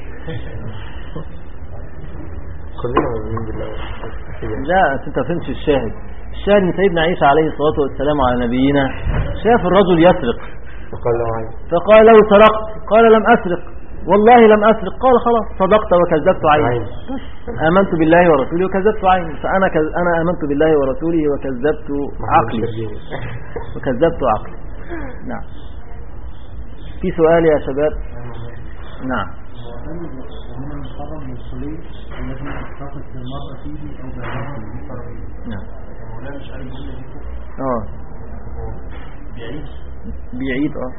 كلنا مؤمنين بالله. لا انت ما فهمتش الشاهد. الشاهد ان سيدنا عيسى عليه الصلاه والسلام على نبينا شاف الرجل يسرق فقال له عين. فقال له سرقت، قال لم اسرق، والله لم اسرق، قال خلاص صدقت وكذبت عيني. آمنت بالله ورسوله وكذبت عيني. فانا كز... انا آمنت بالله ورسوله وكذبت عقلي وكذبت عقلي. نعم. في سؤال يا شباب؟ نعم. ومن المحرم من الصليب الذي تتفق المرأة فيه أو بينها فيه. نعم. ولا مش قال الجملة دي اه بيعيد بيعيد اه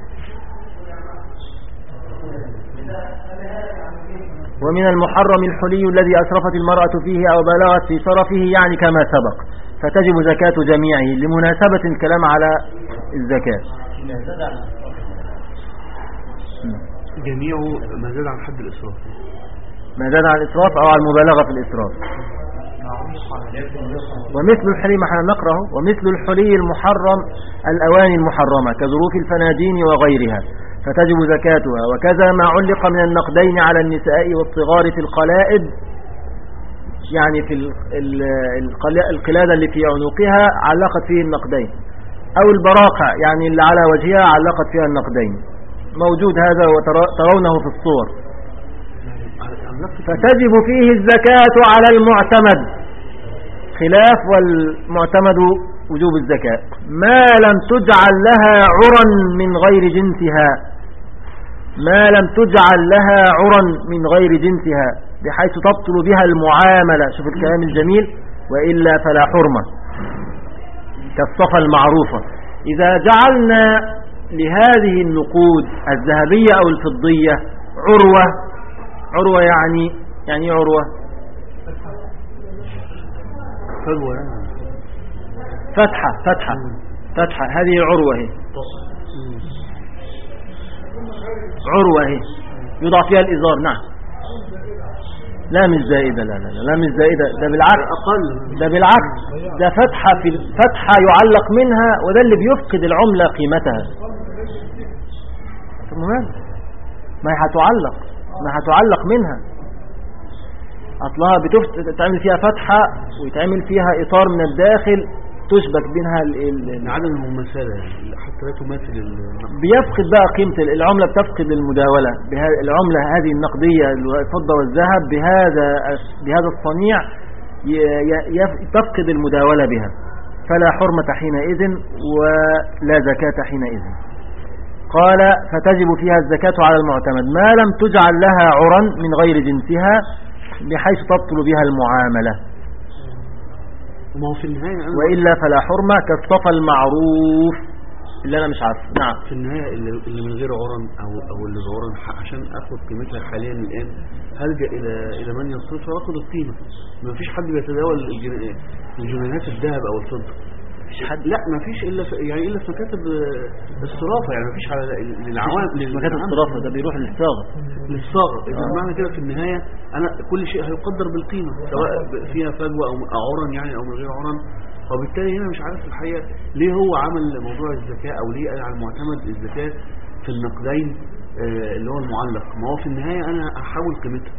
ومن المحرم الحلي الذي أسرفت المرأة فيه أو بلغت في صرفه يعني كما سبق، فتجب زكاة جميعه لمناسبة الكلام على الزكاة. جميعه ما زاد عن حد الإسراف، ما زاد عن الإسراف أو على المبالغة في الإسراف. ومثل الحلي ما احنا نقرأه، ومثل الحلي المحرم الأواني المحرمة كظروف الفنادين وغيرها فتجب زكاتها، وكذا ما علق من النقدين على النساء والصغار في القلائد، يعني في القلادة اللي في عنقها علقت فيه النقدين، أو البراقع يعني اللي على وجهها علقت فيها النقدين، موجود هذا وترونه في الصور. فتجب فيه الزكاة على المعتمد، خلاف والمعتمد وجوب الزكاة ما لم تجعل لها عرا من غير جنسها، ما لم تجعل لها عرا من غير جنسها بحيث تبطل بها المعاملة. شوف الكلام الجميل، وإلا فلا حرمة كالصفة المعروفة. إذا جعلنا لهذه النقود الذهبية أو الفضية عروة، عروة يعني يعني عروة فتحة فتحة فتحة، هذه عروة هي عروة هي يوضع فيها الإزار. نعم، لا مش زائدة، لا لا لا, لا مش زائدة، ده بالعكس أقل، ده بالعكس ده فتحة في فتحة يعلق منها، وده اللي بيفقد العملة قيمتها. المهم ما هي هتعلق، ما هتعلق منها أصلها بتتعمل فيها فتحة ويتعمل فيها إطار من الداخل تشبك بينها عدم المماثلة حتى لا تماثل. بيفقد بقى قيمة العملة، بتفقد المداولة. العملة هذه النقدية الفضة والذهب بهذا بهذا الصنيع تفقد المداولة بها، فلا حرمة حينئذ ولا زكاة حينئذ. قال فتجب فيها الزكاة على المعتمد ما لم تجعل لها عرا من غير جنسها بحيث تبطل بها المعاملة، ما هو في النهاية وإلا فلا حرمة كالصفا المعروف اللي أنا مش عارف. نعم، في النهاية اللي من غير عرا أو أو اللي بعرا عشان أخذ قيمتها حاليا الآن هلجأ إلى إلى من يصرفها وأخذ القيمة. ما فيش حد بيتداول الجنيهات الذهب أو الفضة، حد لا ما فيش الا في يعني الا في مكاتب الصرافه، يعني ما فيش على للعوام مكاتب الصرافه، ده بيروح للصاغه للصاغه. اذا معنى كده في النهايه انا كل شيء هيقدر بالقيمه سواء فيها فجوه او عرا يعني او من غير عرا. وبالتالي هنا مش عارف الحقيقه ليه هو عمل موضوع الزكاه او ليه قال على المعتمد الزكاه في النقدين اللي هو المعلق. ما هو في النهايه انا هحول قيمتها.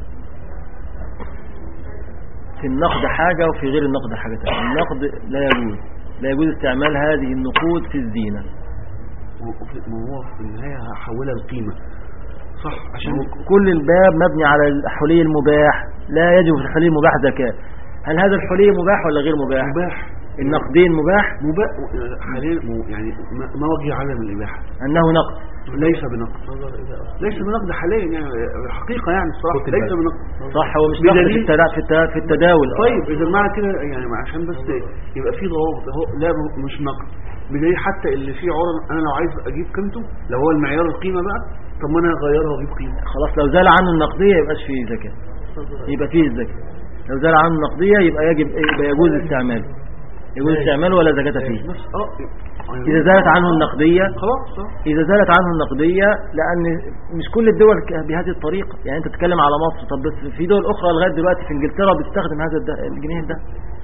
في النقد حاجه وفي غير النقد حاجه ثانيه. النقد لا يجوز، لا يجوز استعمال هذه النقود في الزينة. ما هو في النهاية هحولها القيمة صح، عشان كل الباب مبني على الحلي المباح، لا يجب في الحلي المباح زكاة. هل هذا الحلي مباح ولا غير مباح؟ مباح. النقدين مباح مباح حاليا، يعني ما وجه عدم الإباحة أنه نقد ليس بنقد، ليس بنقد حاليا يعني حقيقة يعني الصراحة ليس بنقد صح. هو مش نقد في التداول. طيب إذا معنى كده يعني عشان بس يبقى في ضوابط اهو، لا مش نقد بدليل حتى اللي فيه عرض أنا لو عايز أجيب قيمته لو هو المعيار القيمة بقى، طب ما أنا أغيرها وأجيب قيمة خلاص. لو زال عنه النقدية يبقاش فيه زكاة، يبقى فيه الزكاة. لو زال عنه النقدية يبقى يجب يبقى يجوز استعماله، يجوز استعماله ولا زكاة فيه. إذا زالت عنه النقدية خلاص. إذا زالت عنه النقدية، لأن مش كل الدول بهذه الطريقة. يعني أنت تتكلم على مصر، طب بس في دول أخرى لغاية دلوقتي في إنجلترا بتستخدم هذا الجنيه ده.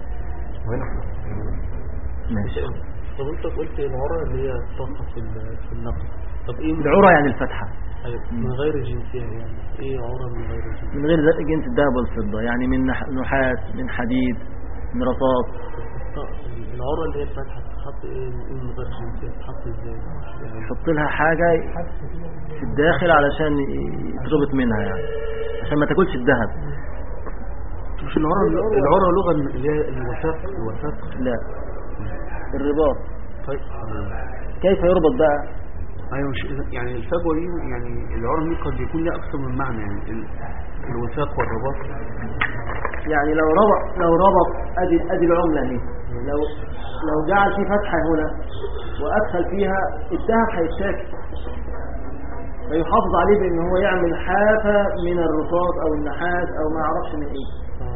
ماشي. طب أنت قلت العرى اللي هي الصفحة في في النقد، طب إيه العرى؟ يعني الفتحة. أيوة. من غير جنسها، يعني إيه عرى من غير جنسها؟ من غير جنس الذهب والفضة، يعني من نحاس، من حديد، من رصاص. العرى اللي هي الفتحة تحط ايه من غير جنسية؟ تحط ازاي؟ يعني يحط لها حاجة في الداخل علشان يتربط منها، يعني عشان ما تاكلش الذهب. مش العرى العرى لغة اللي هي الوثاق الوثاق لا الرباط. طيب كيف يربط بقى؟ ايوه مش يعني الفجوة دي، يعني العرى دي قد يكون لها اكثر من معنى، يعني الوثاق والرباط. يعني لو ربط لو ربط ادي ادي العملة اهي، لو لو جعل في فتحة هنا وادخل فيها الذهب هيتشاكل، فيحافظ عليه بان هو يعمل حافة من الرصاص او النحاس او ما اعرفش من ايه،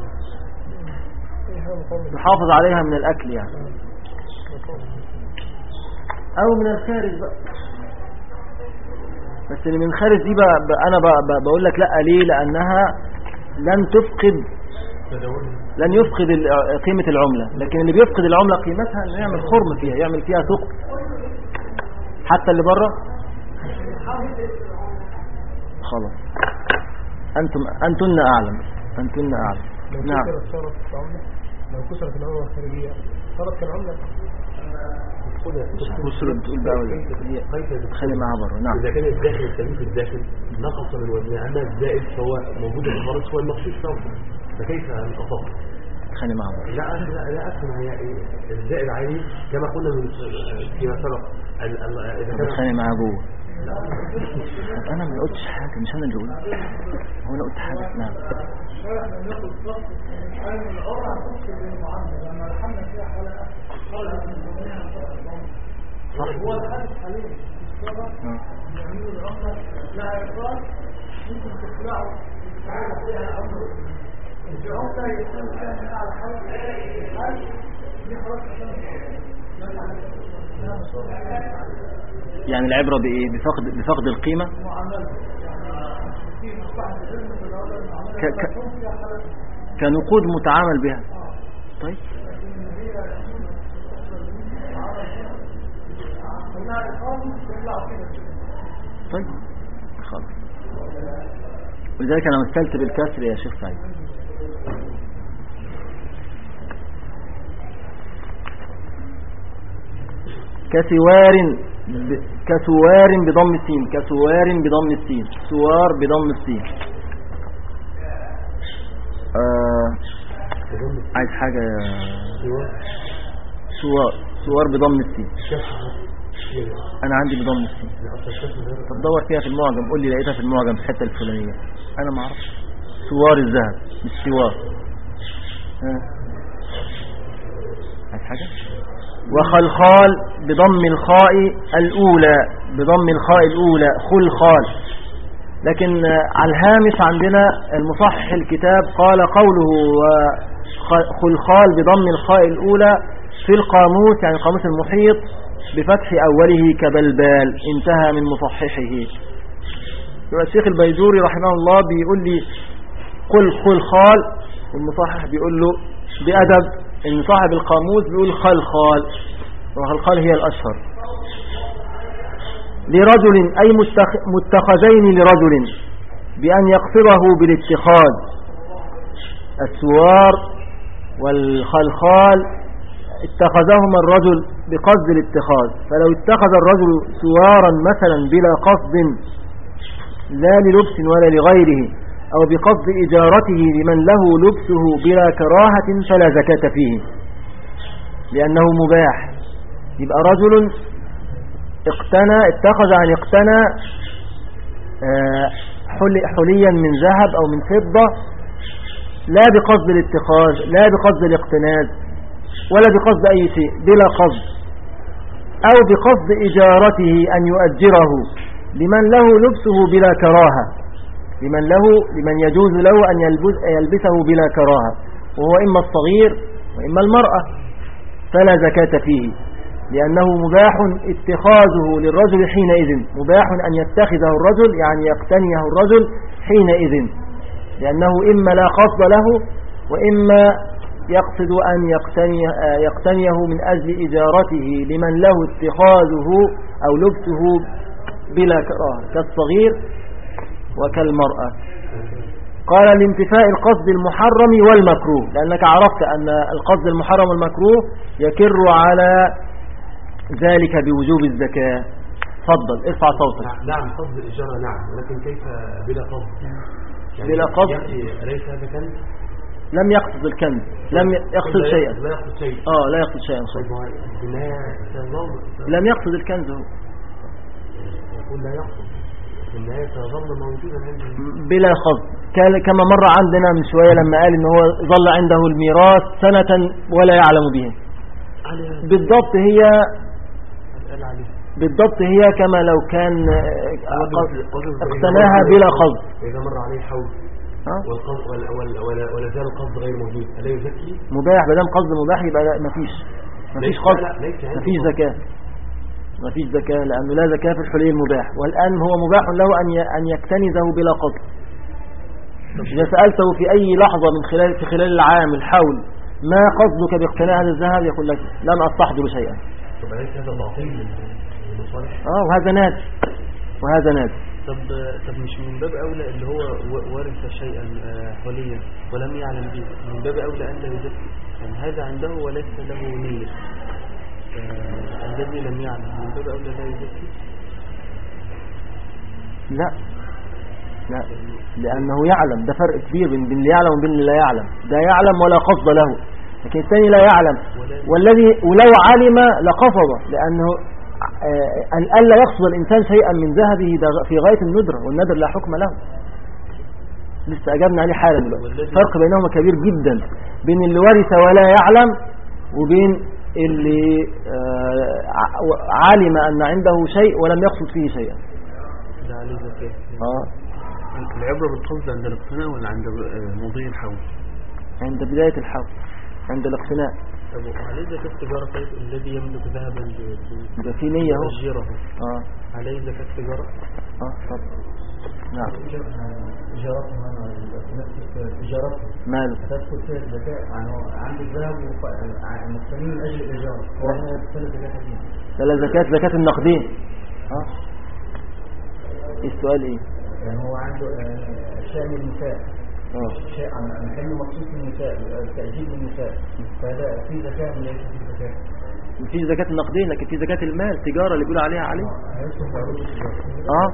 يحافظ عليها من الاكل يعني، او من الخارج بقى. بس اللي من خارج دي بقى بقى انا بقى بقى بقول لك لا، ليه؟ لانها لن تفقد لن يفقد ال- قيمة العملة، لكن اللي بيفقد العملة قيمتها انه يعمل خرم فيها، يعمل فيها ثقب. حتى اللي بره خلاص. انتم انتن اعلم انتن اعلم. لو نعم. كسرت صارت عملة، لو كسرت العملة الخارجية صارت كالعملة. بصر بتقول بقى ولا خلي معاها بره. نعم. إذا كان الداخل الثابت الداخل نقص من وزنه، أما الزائد فهو موجود في الخارج هو المخصوص فوق، فكيف نقصه؟ خلي معاها بره. لا لا لا أفهم. هي الزائد عالي كما قلنا من فيما سبق. ال- ال- إذا كان خلي معاها جوه. انا ما قلتش حاجه، مش انا اللي قلت، هو انا قلت حاجه. نعم. هو الحدث حاليا يعملوا العمر لا يقال ممكن تخلعوا تعالى فيها أمر في عمر يكون كان على حرف الحال دي حرف يعني العبرة بإيه؟ بفقد بفقد القيمة. ك... ك... كنقود متعامل بها. طيب طيب خلاص. ولذلك أنا مثلت بالكسر يا شيخ سعيد. كسوار ب... كسوار بضم السين، كسوار بضم السين، سوار بضم السين. آه... عايز حاجة يا سوار سوار بضم السين. انا عندي بضم السين. طب دور فيها في المعجم، قول لي لقيتها في المعجم في الحته الفلانيه. انا ما اعرفش. سوار الذهب مش سوار. ها عايز حاجه؟ وخلخال بضم الخاء الاولى، بضم الخاء الاولى خلخال. لكن على الهامش عندنا المصحح الكتاب قال قوله وخلخال بضم الخاء الاولى في القاموس، يعني القاموس المحيط، بفتح أوله كبلبال، انتهى من مصححه. الشيخ البيجوري رحمه الله بيقول لي قل خلخال، والمصحح بيقول له بأدب ان صاحب القاموس بيقول خلخال، وخلخال هي الأشهر. لرجل أي متخذين لرجل بأن يقصده بالاتخاذ. السوار والخلخال اتخذهما الرجل بقصد الاتخاذ، فلو اتخذ الرجل سوارا مثلا بلا قصد لا للبس ولا لغيره، أو بقصد إجارته لمن له لبسه بلا كراهة فلا زكاة فيه لأنه مباح. يبقى رجل اقتنى اتخذ عن اقتنى حليا من ذهب أو من فضة لا بقصد الاتخاذ لا بقصد الاقتناز ولا بقصد أي شيء، بلا قصد، أو بقصد إجارته أن يؤجره لمن له لبسه بلا كراهة، لمن له لمن يجوز له أن يلبس يلبسه بلا كراهة، وهو إما الصغير وإما المرأة، فلا زكاة فيه لأنه مباح اتخاذه للرجل حينئذ، مباح أن يتخذه الرجل يعني يقتنيه الرجل حينئذ، لأنه إما لا قصد له وإما يقصد أن يقتنيه, يقتنيه من أجل إجارته لمن له اتخاذه أو لبسه بلا كراهة كالصغير وكالمرأة. قال لانتفاء القصد المحرم والمكروه، لأنك عرفت أن القصد المحرم والمكروه يكر على ذلك بوجوب الزكاة. تفضل ارفع صوتك. نعم قصد الإجارة نعم، ولكن كيف بلا قصد؟ يعني بلا قصد أليس هذا كنز؟ لم يقصد الكنز، لم يقصد شيئا. لا يقصد شيء. اه لا يقصد شيئا. لم يقصد الكنز هو. يقول لا يقصد، في النهاية سيظل موجودا عنده بلا قصد، كما مر عندنا من شوية لما قال ان هو ظل عنده الميراث سنة ولا يعلم به. بالضبط هي بالضبط هي كما لو كان اقتناها بلا قصد. إذا مر عليه حول ولا زال القصد غير موجود ألا يزكي؟ مباح، بدل قصد مباح يبقى مفيش مفيش قصد، مفيش زكاة. ما فيش زكاة لأنه لا زكاة في الحلي المباح، والآن هو مباح له أن أن يكتنزه بلا قصد. إذا سألته في أي لحظة من خلال في خلال العام الحول ما قصدك باقتناء هذا الذهب، يقول لك لم أستحضر شيئا. طب أليس هذا تعطيل للمصالح؟ اه وهذا نادر وهذا نادر. طب طب مش من باب أولى اللي هو ورث شيئا حليا ولم يعلم به، من باب أولى أن لا يزكي، يعني هذا عنده وليس له نية، الذي لم يعلم من باب أولى لا يزكي؟ لا لا، لأنه يعلم، ده فرق كبير بين اللي يعلم وبين اللي لا يعلم. ده يعلم ولا قصد له، لكن الثاني لا يعلم والذي ولو علم لقصد، لأنه ألا يقصد الإنسان شيئا من ذهبه ده في غاية الندرة، والندر لا حكم له. لسه أجابنا عليه حالا دلوقتي. فرق بينهما كبير جدا، بين اللي ورث ولا يعلم وبين اللي علم أن عنده شيء ولم يقصد فيه شيئا. ده عليه زكاة. آه. العبرة بالقصد عند الاقتناء ولا عند مضي الحول؟ عند بداية الحول، عند الاقتناء. طب عليه زكاة التجارة طيب الذي يملك ذهبا ده في نية اهو. يؤجره اه عليه زكاة التجارة؟ اه طب نعم. تجارتها نفس تجارتها ماله تدخل فيها الزكاة، يعني عند الذهب المقتنين من أجل الإيجار، وإحنا نستلم زكاة دي. لا زكاة زكاة النقدين. اه السؤال ايه؟ يعني هو عنده أشياء من النساء، اه شيء عن محل مخصوص للنساء، تأجيل للنساء، فهذا في زكاة من ليس في زكاة. في زكاة النقدين، لكن في زكاة المال تجارة اللي بيقول عليها عليه. اه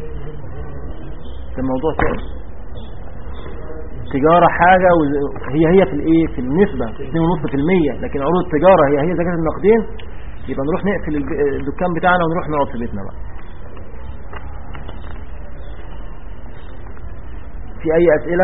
ده موضوع ثاني. تجارة حاجة وهي هي في الايه في النسبة اثنين ونص في المية، لكن عروض التجارة هي هي زكاة النقدين. يبقى نروح نقفل الدكان بتاعنا ونروح نقعد في بيتنا بقى. في أي أسئلة؟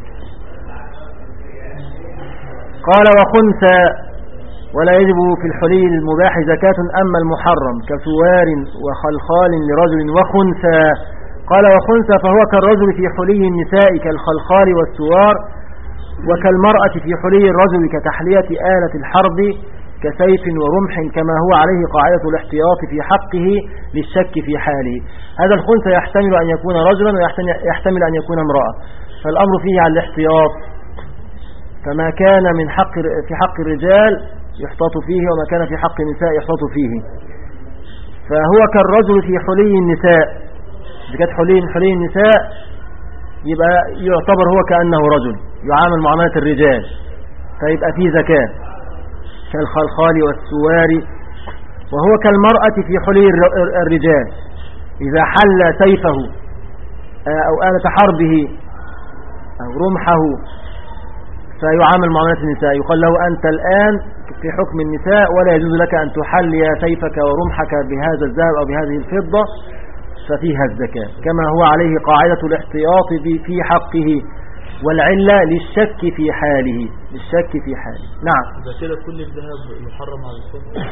قال وخنثى ولا يجب في الحلي المباح زكاة أما المحرم كسوار وخلخال لرجل وخنثى. قال وخنثى فهو كالرجل في حلي النساء كالخلخال والسوار، وكالمرأة في حلي الرجل كتحلية آلة الحرب كسيف ورمح، كما هو عليه قاعدة الاحتياط في حقه للشك في حاله. هذا الخنثى يحتمل أن يكون رجلا ويحتمل أن يكون امرأة، فالأمر فيه على الاحتياط، فما كان من حق في حق الرجال يحتاط فيه، وما كان في حق النساء يحتاط فيه. فهو كالرجل في حلي النساء، إذا كانت حلي حلي النساء يبقى يعتبر هو كأنه رجل يعامل معاملة الرجال، فيبقى فيه زكاة كالخلخال والسوار. وهو كالمرأة في حلي الرجال، إذا حل سيفه أو آلة حربه أو رمحه فيعامل معاملة النساء، يقال له أنت الآن في حكم النساء ولا يجوز لك أن تحلي سيفك ورمحك بهذا الذهب أو بهذه الفضة، ففيها الزكاة، كما هو عليه قاعدة الاحتياط في حقه، والعلة للشك في حاله، للشك في حاله. نعم. إذا كده كل الذهب محرم على الفضة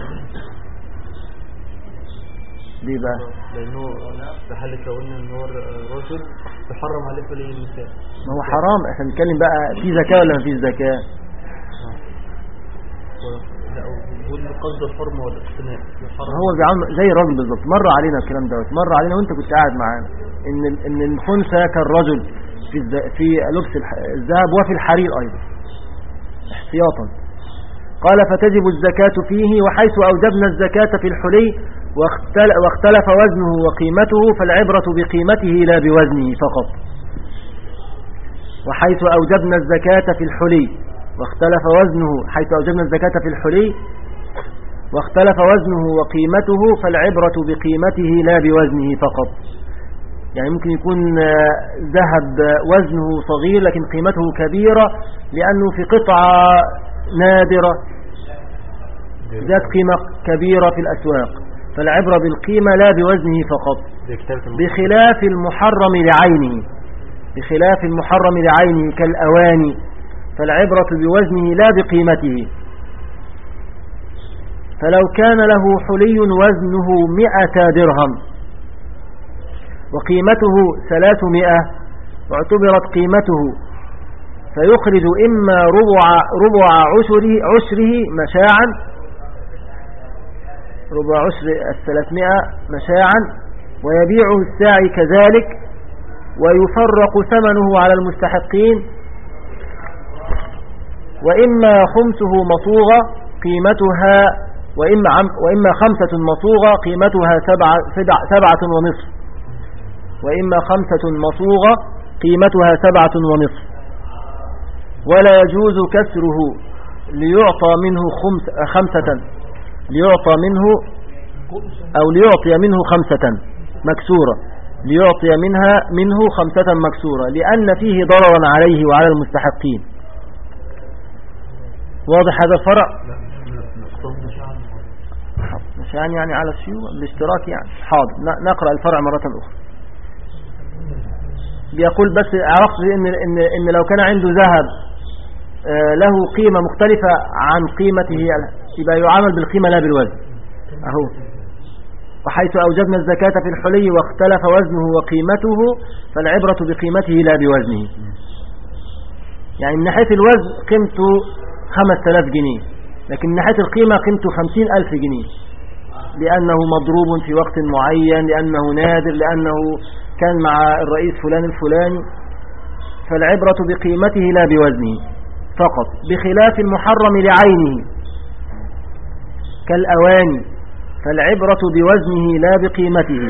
ليه بقى؟ لأنه في حالة لو قلنا إن هو رجل يحرم عليه حلي النساء. ما هو حرام، احنا بنتكلم بقى في زكاة ولا ما فيش زكاة؟ لا بقول قصد الحرمة والاقتناء. هو بيعمل زي الراجل بالظبط، مر علينا الكلام دوت، مر علينا وانت كنت قاعد معانا ان ان الخنثى كالرجل في في لبس الذهب وفي الحرير ايضا احتياطا. قال فتجب الزكاة فيه، وحيث أوجبنا الزكاة في الحلي واختلف وزنه وقيمته فالعبرة بقيمته لا بوزنه فقط. وحيث أوجبنا الزكاة في الحلي واختلف وزنه، حيث أوجبنا الزكاة في الحلي واختلف وزنه وقيمته فالعبرة بقيمته لا بوزنه فقط. يعني ممكن يكون ذهب وزنه صغير لكن قيمته كبيرة لأنه في قطعة نادرة ذات قيمة كبيرة في الأسواق، فالعبرة بالقيمة لا بوزنه فقط، بخلاف المحرم لعينه، بخلاف المحرم لعينه كالأواني، فالعبرة بوزنه لا بقيمته. فلو كان له حلي وزنه مئة درهم وقيمته ثلاثمائة واعتبرت قيمته، فيخرج إما ربع, ربع عشره, عشره مشاعا ربع عشر الثلاثمائة مشاعا ويبيعه الساعي كذلك ويفرق ثمنه على المستحقين، وإما خمسه مصوغة قيمتها وإما, وإما خمسة مصوغة قيمتها سبعة, سبع سبعة ونصف وإما خمسة مصوغة قيمتها سبعة ونصف. ولا يجوز كسره ليعطى منه خمس خمسة ليعطى منه أو ليعطي منه خمسة مكسورة ليعطي منها منه خمسة مكسورة لأن فيه ضررا عليه وعلى المستحقين. واضح هذا الفرع؟ مشان يعني على الشيوع الاشتراك يعني. حاضر نقرأ الفرع مرة أخرى. بيقول بس عرفت إن, إن, إن لو كان عنده ذهب له قيمة مختلفة عن قيمته يبقى يعامل بالقيمة لا بالوزن أهو. وحيث أوجبنا الزكاة في الحلي واختلف وزنه وقيمته فالعبرة بقيمته لا بوزنه. يعني من ناحية الوزن قيمته خمسة آلاف جنيه لكن من ناحية القيمة قيمته خمسين ألف جنيه لأنه مضروب في وقت معين، لأنه نادر، لأنه كان مع الرئيس فلان الفلاني، فالعبرة بقيمته لا بوزنه فقط، بخلاف المحرم لعينه كالأواني فالعبرة بوزنه لا بقيمته.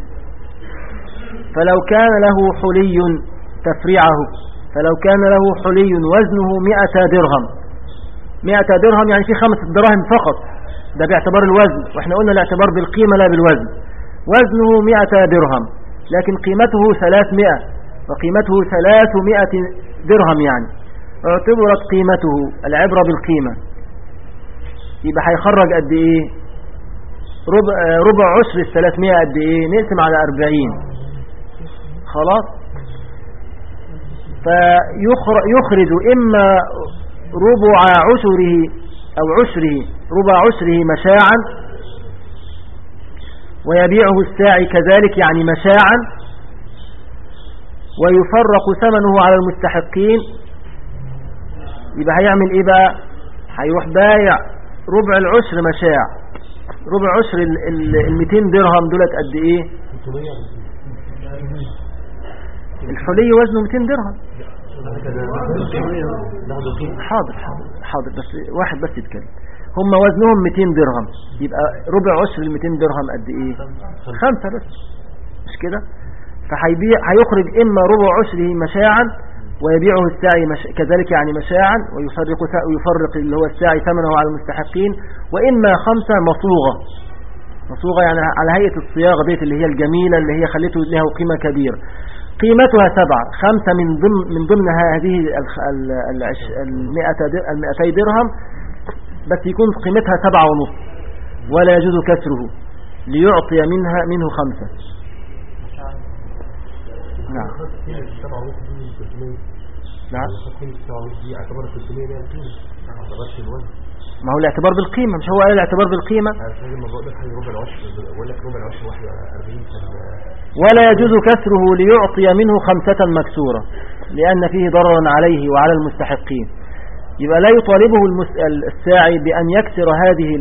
فلو كان له حلي تفريعه فلو كان له حلي وزنه مئة درهم مئة درهم يعني في خمسة دراهم فقط، ده باعتبار الوزن، واحنا قلنا الاعتبار بالقيمة لا بالوزن. وزنه مئة درهم لكن قيمته ثلاثمائة وقيمته ثلاثمائة درهم يعني اعتبرت قيمته العبرة بالقيمة. يبقى هيخرج قد ايه؟ ربع, ربع عشر الثلاثمائة قد ايه؟ نقسم على أربعين خلاص. فيخرج إما ربع عشره أو عشره ربع عشره مشاعا ويبيعه الساعي كذلك يعني مشاعا ويفرق ثمنه على المستحقين. يبقى هيعمل ايه بقى؟ هيروح بايع ربع العشر مشاع. ربع عشر المئتين درهم دولت قد ايه؟ الحلي وزنه مئتين درهم. حاضر حاضر حاضر بس واحد بس يتكلم. هم وزنهم مئتين درهم يبقى ربع عشر المئتين درهم قد ايه؟ خمسة بس مش كده؟ فهيبيع هيخرج اما ربع عشره مشاعا ويبيعه الساعي مش... كذلك يعني مشاعا ويفرق ويفرق اللي هو الساعي ثمنه على المستحقين، واما خمسة مصوغة. مصوغة يعني على هيئة الصياغة ديت اللي هي الجميلة اللي هي خلته لها قيمة كبيرة، قيمتها سبعة خمسة من ضمن من ضمن هذه المئتي درهم بس يكون قيمتها سبعة ونص ولا يجوز كسره ليعطي منها منه خمسة. نعم نعم ما هو الاعتبار بالقيمة، مش هو قال الاعتبار بالقيمة. ولا يجوز كسره ليعطي منه خمسة مكسورة لأن فيه ضررا عليه وعلى المستحقين. يبقى لا يطالبه الساعي بأن يكسر هذه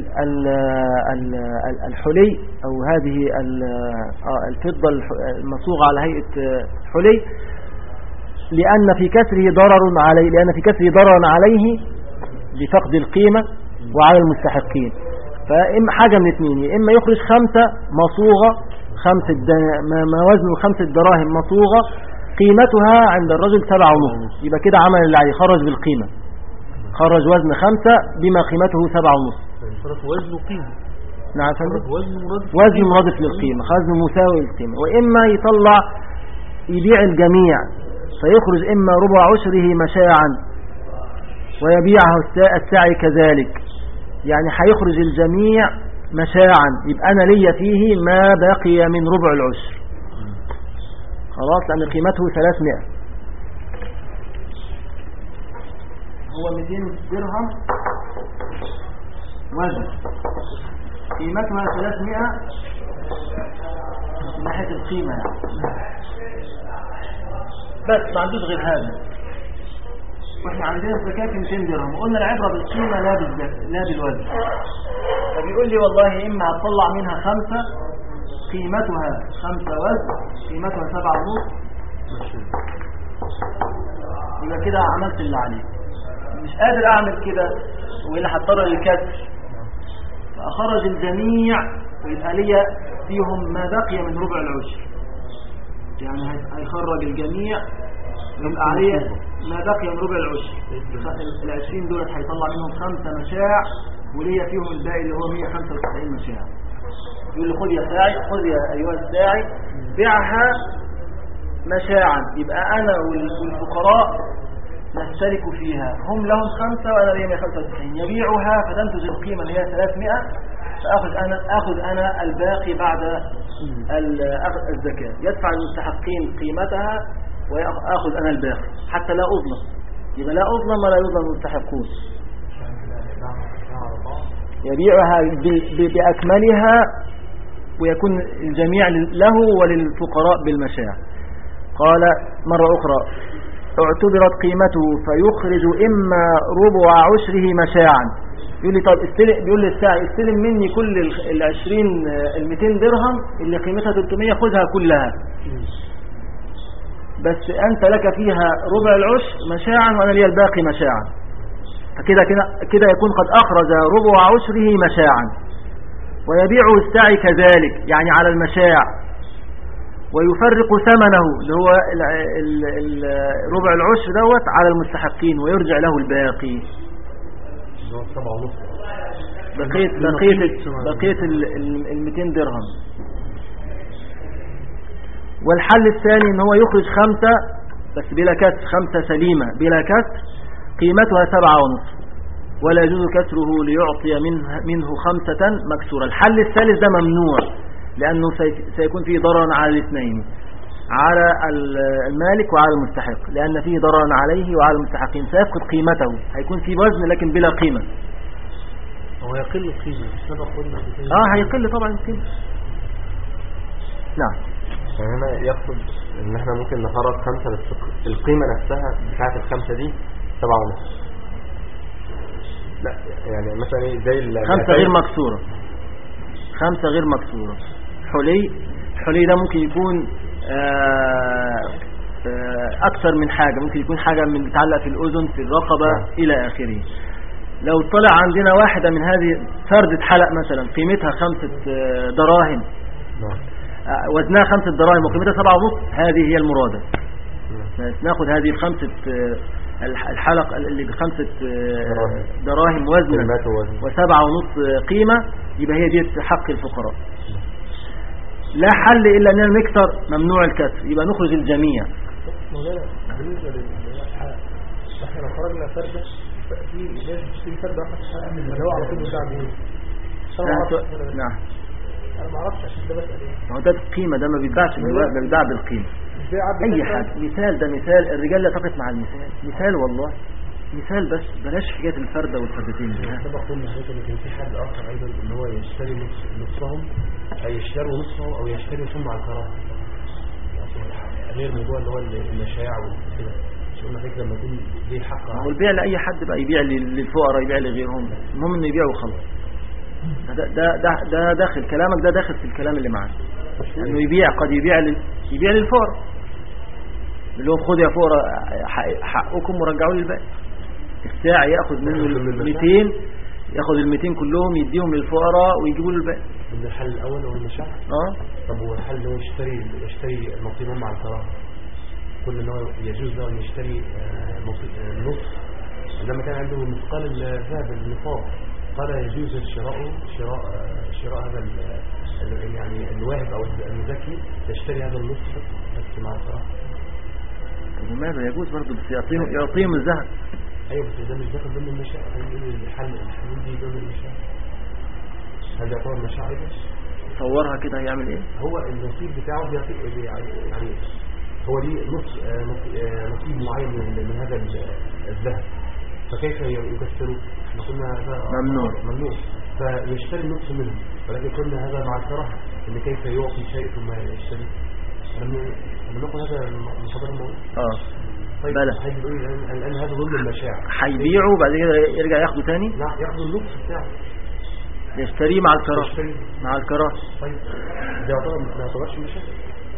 الحلي أو هذه الفضة المصوغة على هيئة حلي لأن في كسره ضرر عليه لأن في كسره ضررا عليه لفقد القيمة وعلى المستحقين. فإما حاجة من اثنين، إما يخرج خمسة مصوغة خمسة ما وزنه خمسة دراهم مصوغة قيمتها عند الرجل سبعة ونص، يبقى كده عمل اللي عليه خرج بالقيمة، خرج وزن خمسة بما قيمته سبعة ونص. وزنه قيمة. نعم وزن مرادف للقيمة، وزن مساوي للقيمة. وإما يطلع يبيع الجميع فيخرج إما ربع عشره مشاعا ويبيعه الساعي كذلك، يعني هيخرج الجميع مشاعا يبقى أنا لي فيه ما بقي من ربع العشر خلاص لأن قيمته ثلاثمائة. هو مئتين درهم وزن قيمتها ثلاثمائة من ناحية القيمة يعني. بس ما عندوش غير هذا، واحنا عندنا الزكاة مئتين درهم وقلنا العبرة بالقيمة لا بالزكاة لا بالوزن. بيقول لي والله إما هتطلع منها خمسة قيمتها خمسة وزن قيمتها سبعة ونص، يبقى كده عملت اللي عليه. مش قادر أعمل كده وإلا هضطر للكسر، فأخرج الجميع ويبقى لي فيهم ما بقي من ربع العشر، يعني هيخرج الجميع ويبقى عليه ما بقي من ربع العشر. العشرين دولت هيطلع منهم خمسة مشاع وليا فيهم الباقي اللي هو مية وخمسة وتسعين مشاع. يقول لي خذ يا ساعي، خذ يا أيها الساعي بيعها مشاعا، يبقى أنا والفقراء نشترك فيها، هم لهم خمسة وأنا لي مية وخمسة وتسعين، يبيعها فتنتج القيمة اللي هي ثلاثمائة، فأخذ أنا, أخذ أنا الباقي بعد الزكاة، يدفع المستحقين قيمتها وأخذ أنا الباقي حتى لا أظلم، يبقى لا أظلم ولا يظلم المستحقون. يبيعها بأكملها ويكون الجميع له وللفقراء بالمشاع. قال مرة أخرى اعتبرت قيمته فيخرج إما ربع عشره مشاعا. يقول لي طب استلم، بيقول لي الساعي استلم مني كل العشرين المتين درهم اللي قيمتها ثلاثمائة، خذها كلها، بس أنت لك فيها ربع العشر مشاعا وأنا لي الباقي مشاعا، فكده كده يكون قد أخرج ربع عشره مشاعا. ويبيعه الساعي كذلك يعني على المشاع، ويفرق ثمنه اللي هو ربع العشر دوت على المستحقين ويرجع له الباقي. بقيت بقيت بقيت ال مئتين درهم. والحل الثاني ان هو يخرج خمسة بس بلا كسر، خمسة سليمة بلا كسر قيمتها سبعة ونصف، ولا يجوز كسره ليعطي منه, منه خمسة مكسورة. الحل الثالث ده ممنوع لأنه سيكون فيه ضررا على الاثنين، على المالك وعلى المستحق، لأن فيه ضررا عليه وعلى المستحقين، سيفقد قيمته، هيكون فيه وزن لكن بلا قيمة. هو يقل القيمة اه هيقل طبعا القيمة. نعم. يعني هنا يقصد ان احنا ممكن نخرج خمسة بس القيمة نفسها بتاعت الخمسة دي سبعة ونص. لا يعني مثلا ايه زي خمسة غير مكسورة، خمسة غير مكسورة. حلي الحلي ده ممكن يكون آآ آآ أكثر من حاجة، ممكن يكون حاجة من بتعلق في الأذن في الرقبة آه. إلى آخره. لو طلع عندنا واحدة من هذه فردة حلق مثلا قيمتها خمسة دراهم آه. وزنها خمسة دراهم وقيمتها سبعة ونص، هذه هي المرادة. آه. ناخد هذه الخمسة الحلق اللي بخمسة دراهم وزن وسبعة ونص قيمة، يبقى هي دي حق الفقراء. لا حل إلا أننا نكسر، ممنوع الكسر، يبقى نخرج الجميع. بالنسبة للحلق احنا لو خرجنا فردة في لازم تشتري فردة واحدة اللي هو على طول بتاع بيه. نعم أنا ما أعرفش عشان ده بسأل إيه. هو ده القيمة، ده ما بيتباعش، ده بيتباع بالقيمة. أي حاجة مثال، ده مثال، الرجال لا تقف مع المثال، مثال والله مثال بس، بلاش حكاية الفردة والفردتين دي. سبق قلنا حضرتك ان كان في حد آخر أيضا إن هو يشتري نصهم أو يشتروا نصهم أو يشتري ثم على الكراهة، غير موضوع اللي هو المشاع وكده. مش قلنا فكرة لما يكون ليه حق، هو البيع لأي حد بقى، يبيع للفقراء يبيع لغيرهم، المهم إنه يبيع وخلاص. ده ده ده ده داخل كلامك، ده داخل في الكلام اللي معاك، انه يبيع، قد يبيع لل... يبيع للفقراء، اللي هو خذ يا فقراء حقكم ورجعوا لي الباقي. الساعي ياخذ منه ال مئتين، ياخذ ال مئتين كلهم يديهم للفقراء ويجيبوا له الباقي. ده الحل الاول هو المشاع. اه طب هو الحل اللي هو يشتري يشتري نصيبهم مع الكراهه، كل ان هو يجوز له ان يشتري النص لما كان عنده مثقال الذهب النصاب، قال يجوز الشراء شراء شراء هذا يعني الواهب او المزكي يشتري هذا النص بس مع الكراهه. طب وماذا يجوز برضه بس يعطيهم يعطيهم الذهب؟ ايوه بس ده مش داخل ضمن المشاع، الحل الحلول دي ضمن المشاع. هل ده يعتبر مشاع ايضا؟ صورها كده هيعمل ايه؟ هو النصيب بتاعه بيعطي يعني هو ليه نص نصيب معين من من هذا الذهب، فكيف يكسره؟ احنا قلنا هذا ممنوع ممنوع فيشتري النصف منه، ولكن قلنا هذا مع الكراهه ان كيف يعطي شيء ثم يشتري. لما نقول هذا المحاضره الموضوع اه طيب بلى هيقول الان هذا ضمن المشاع، هيبيعوا بعد كده يرجع ياخده تاني؟ لا ياخدوا النصف بتاعه. يشتريه مع الكراهه مع الكراهه. طيب ده يعتبر ما يعتبرش مشاعر؟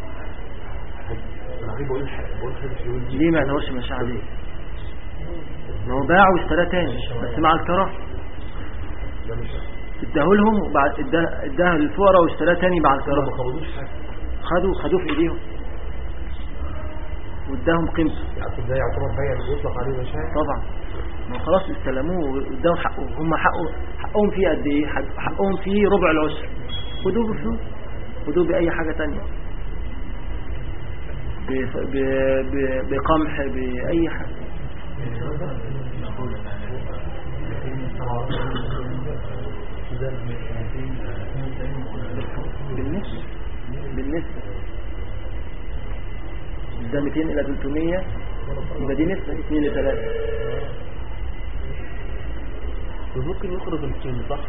انا عارف بقول بقول حاجه ليه ما يعتبرش مشاعر دي؟ ما هو باع واشترى تاني بس مع الكراهه. اداه لهم وبعد اداها للفقراء واشتراه تاني مع الكراهه. ما خدوش حاجه، خدوا خدوه في ايديهم واداهم قيمته. يعني ده يعتبر بيع يطلق عليه مشاعر طبعا. ما خلاص استلموه واداهم حقه. هم حقه حقهم فيه قد ايه؟ حقهم فيه ربع العشر. خدوه بفلوس، خدوه باي حاجه تانية، بقمح باي حاجه. بالنسبة بالنسبة ده مئتين إلى ثلاثمية يبقى دي نسبة اثنين إلى ثلاثة. ممكن يخرج القيمة صح؟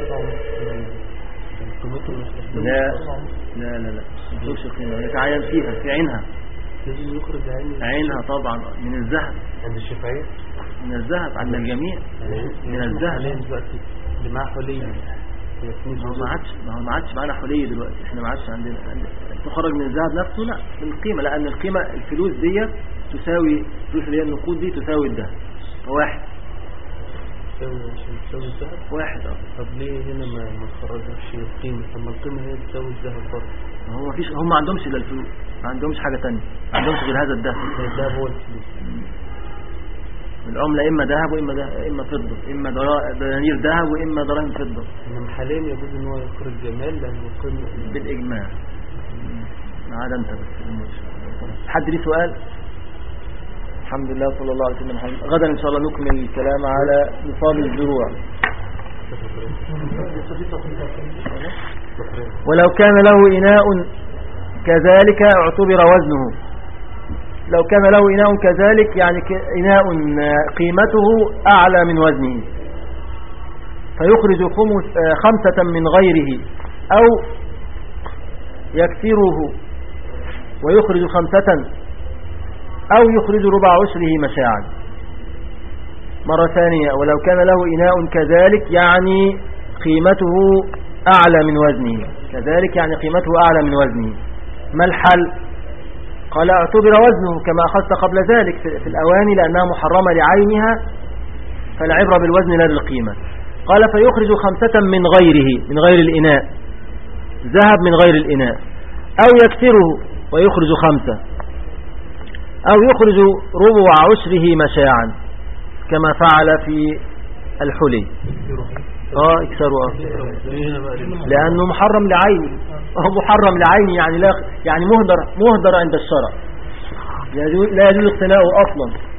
لا لا لا لا ما يخرجش القيمة، يتعين فيها في عينها. لازم يخرج عين عينها طبعا من الذهب. عند الشافعية من الذهب عند الجميع من الذهب. دلوقتي اللي معاه حلية ما هو ما عادش ما هو ما عادش معانا حليه دلوقتي. احنا ما عادش عندنا تخرج من الذهب نفسه، لا من القيمه، لان القيمه الفلوس دي تساوي الفلوس اللي هي النقود دي تساوي الذهب واحد. تساوي تساوي الذهب واحد. اه طب ليه هنا ما ما تخرجش القيمه؟ طب ما القيمه هي تساوي الذهب برضه. ما هو ما فيش، هم ما عندهمش الا الفلوس، ما عندهمش حاجه ثانيه، ما عندهمش غير هذا الذهب. الذهب هو الفلوس. العملة إما ذهب وإما ذهب إما فضة، إما دنانير ذهب وإما دراهم فضة. إنما حاليا يجوز إن هو يخرج جمال لأنه قيمة بالإجماع ما عدا أنت بس. حد ليه سؤال؟ الحمد لله صلى الله عليه وسلم. غدا إن شاء الله نكمل الكلام على نصاب الزروع. ولو كان له إناء كذلك اعتبر وزنه. لو كان له إناء كذلك يعني إناء قيمته أعلى من وزنه، فيخرج خمسة من غيره أو يكسره ويخرج خمسة أو يخرج ربع عشره مشاعا. مرة ثانية، ولو كان له إناء كذلك يعني قيمته أعلى من وزنه. كذلك يعني قيمته أعلى من وزنه. ما الحل؟ قال اعتبر وزنه كما أخذت قبل ذلك في الأواني لأنها محرمة لعينها، فالعبرة بالوزن لا بالقيمة. قال فيخرج خمسة من غيره، من غير الإناء، ذهب من غير الإناء، أو يكسره ويخرج خمسة، أو يخرج ربع عشره مشاعا كما فعل في الحلي. اه يكسروا اه لأنه محرم لعينه. هو محرم لعينه يعني لا يعني مهدر مهدر عند الشرع، لا يجوز اقتناؤه أصلا.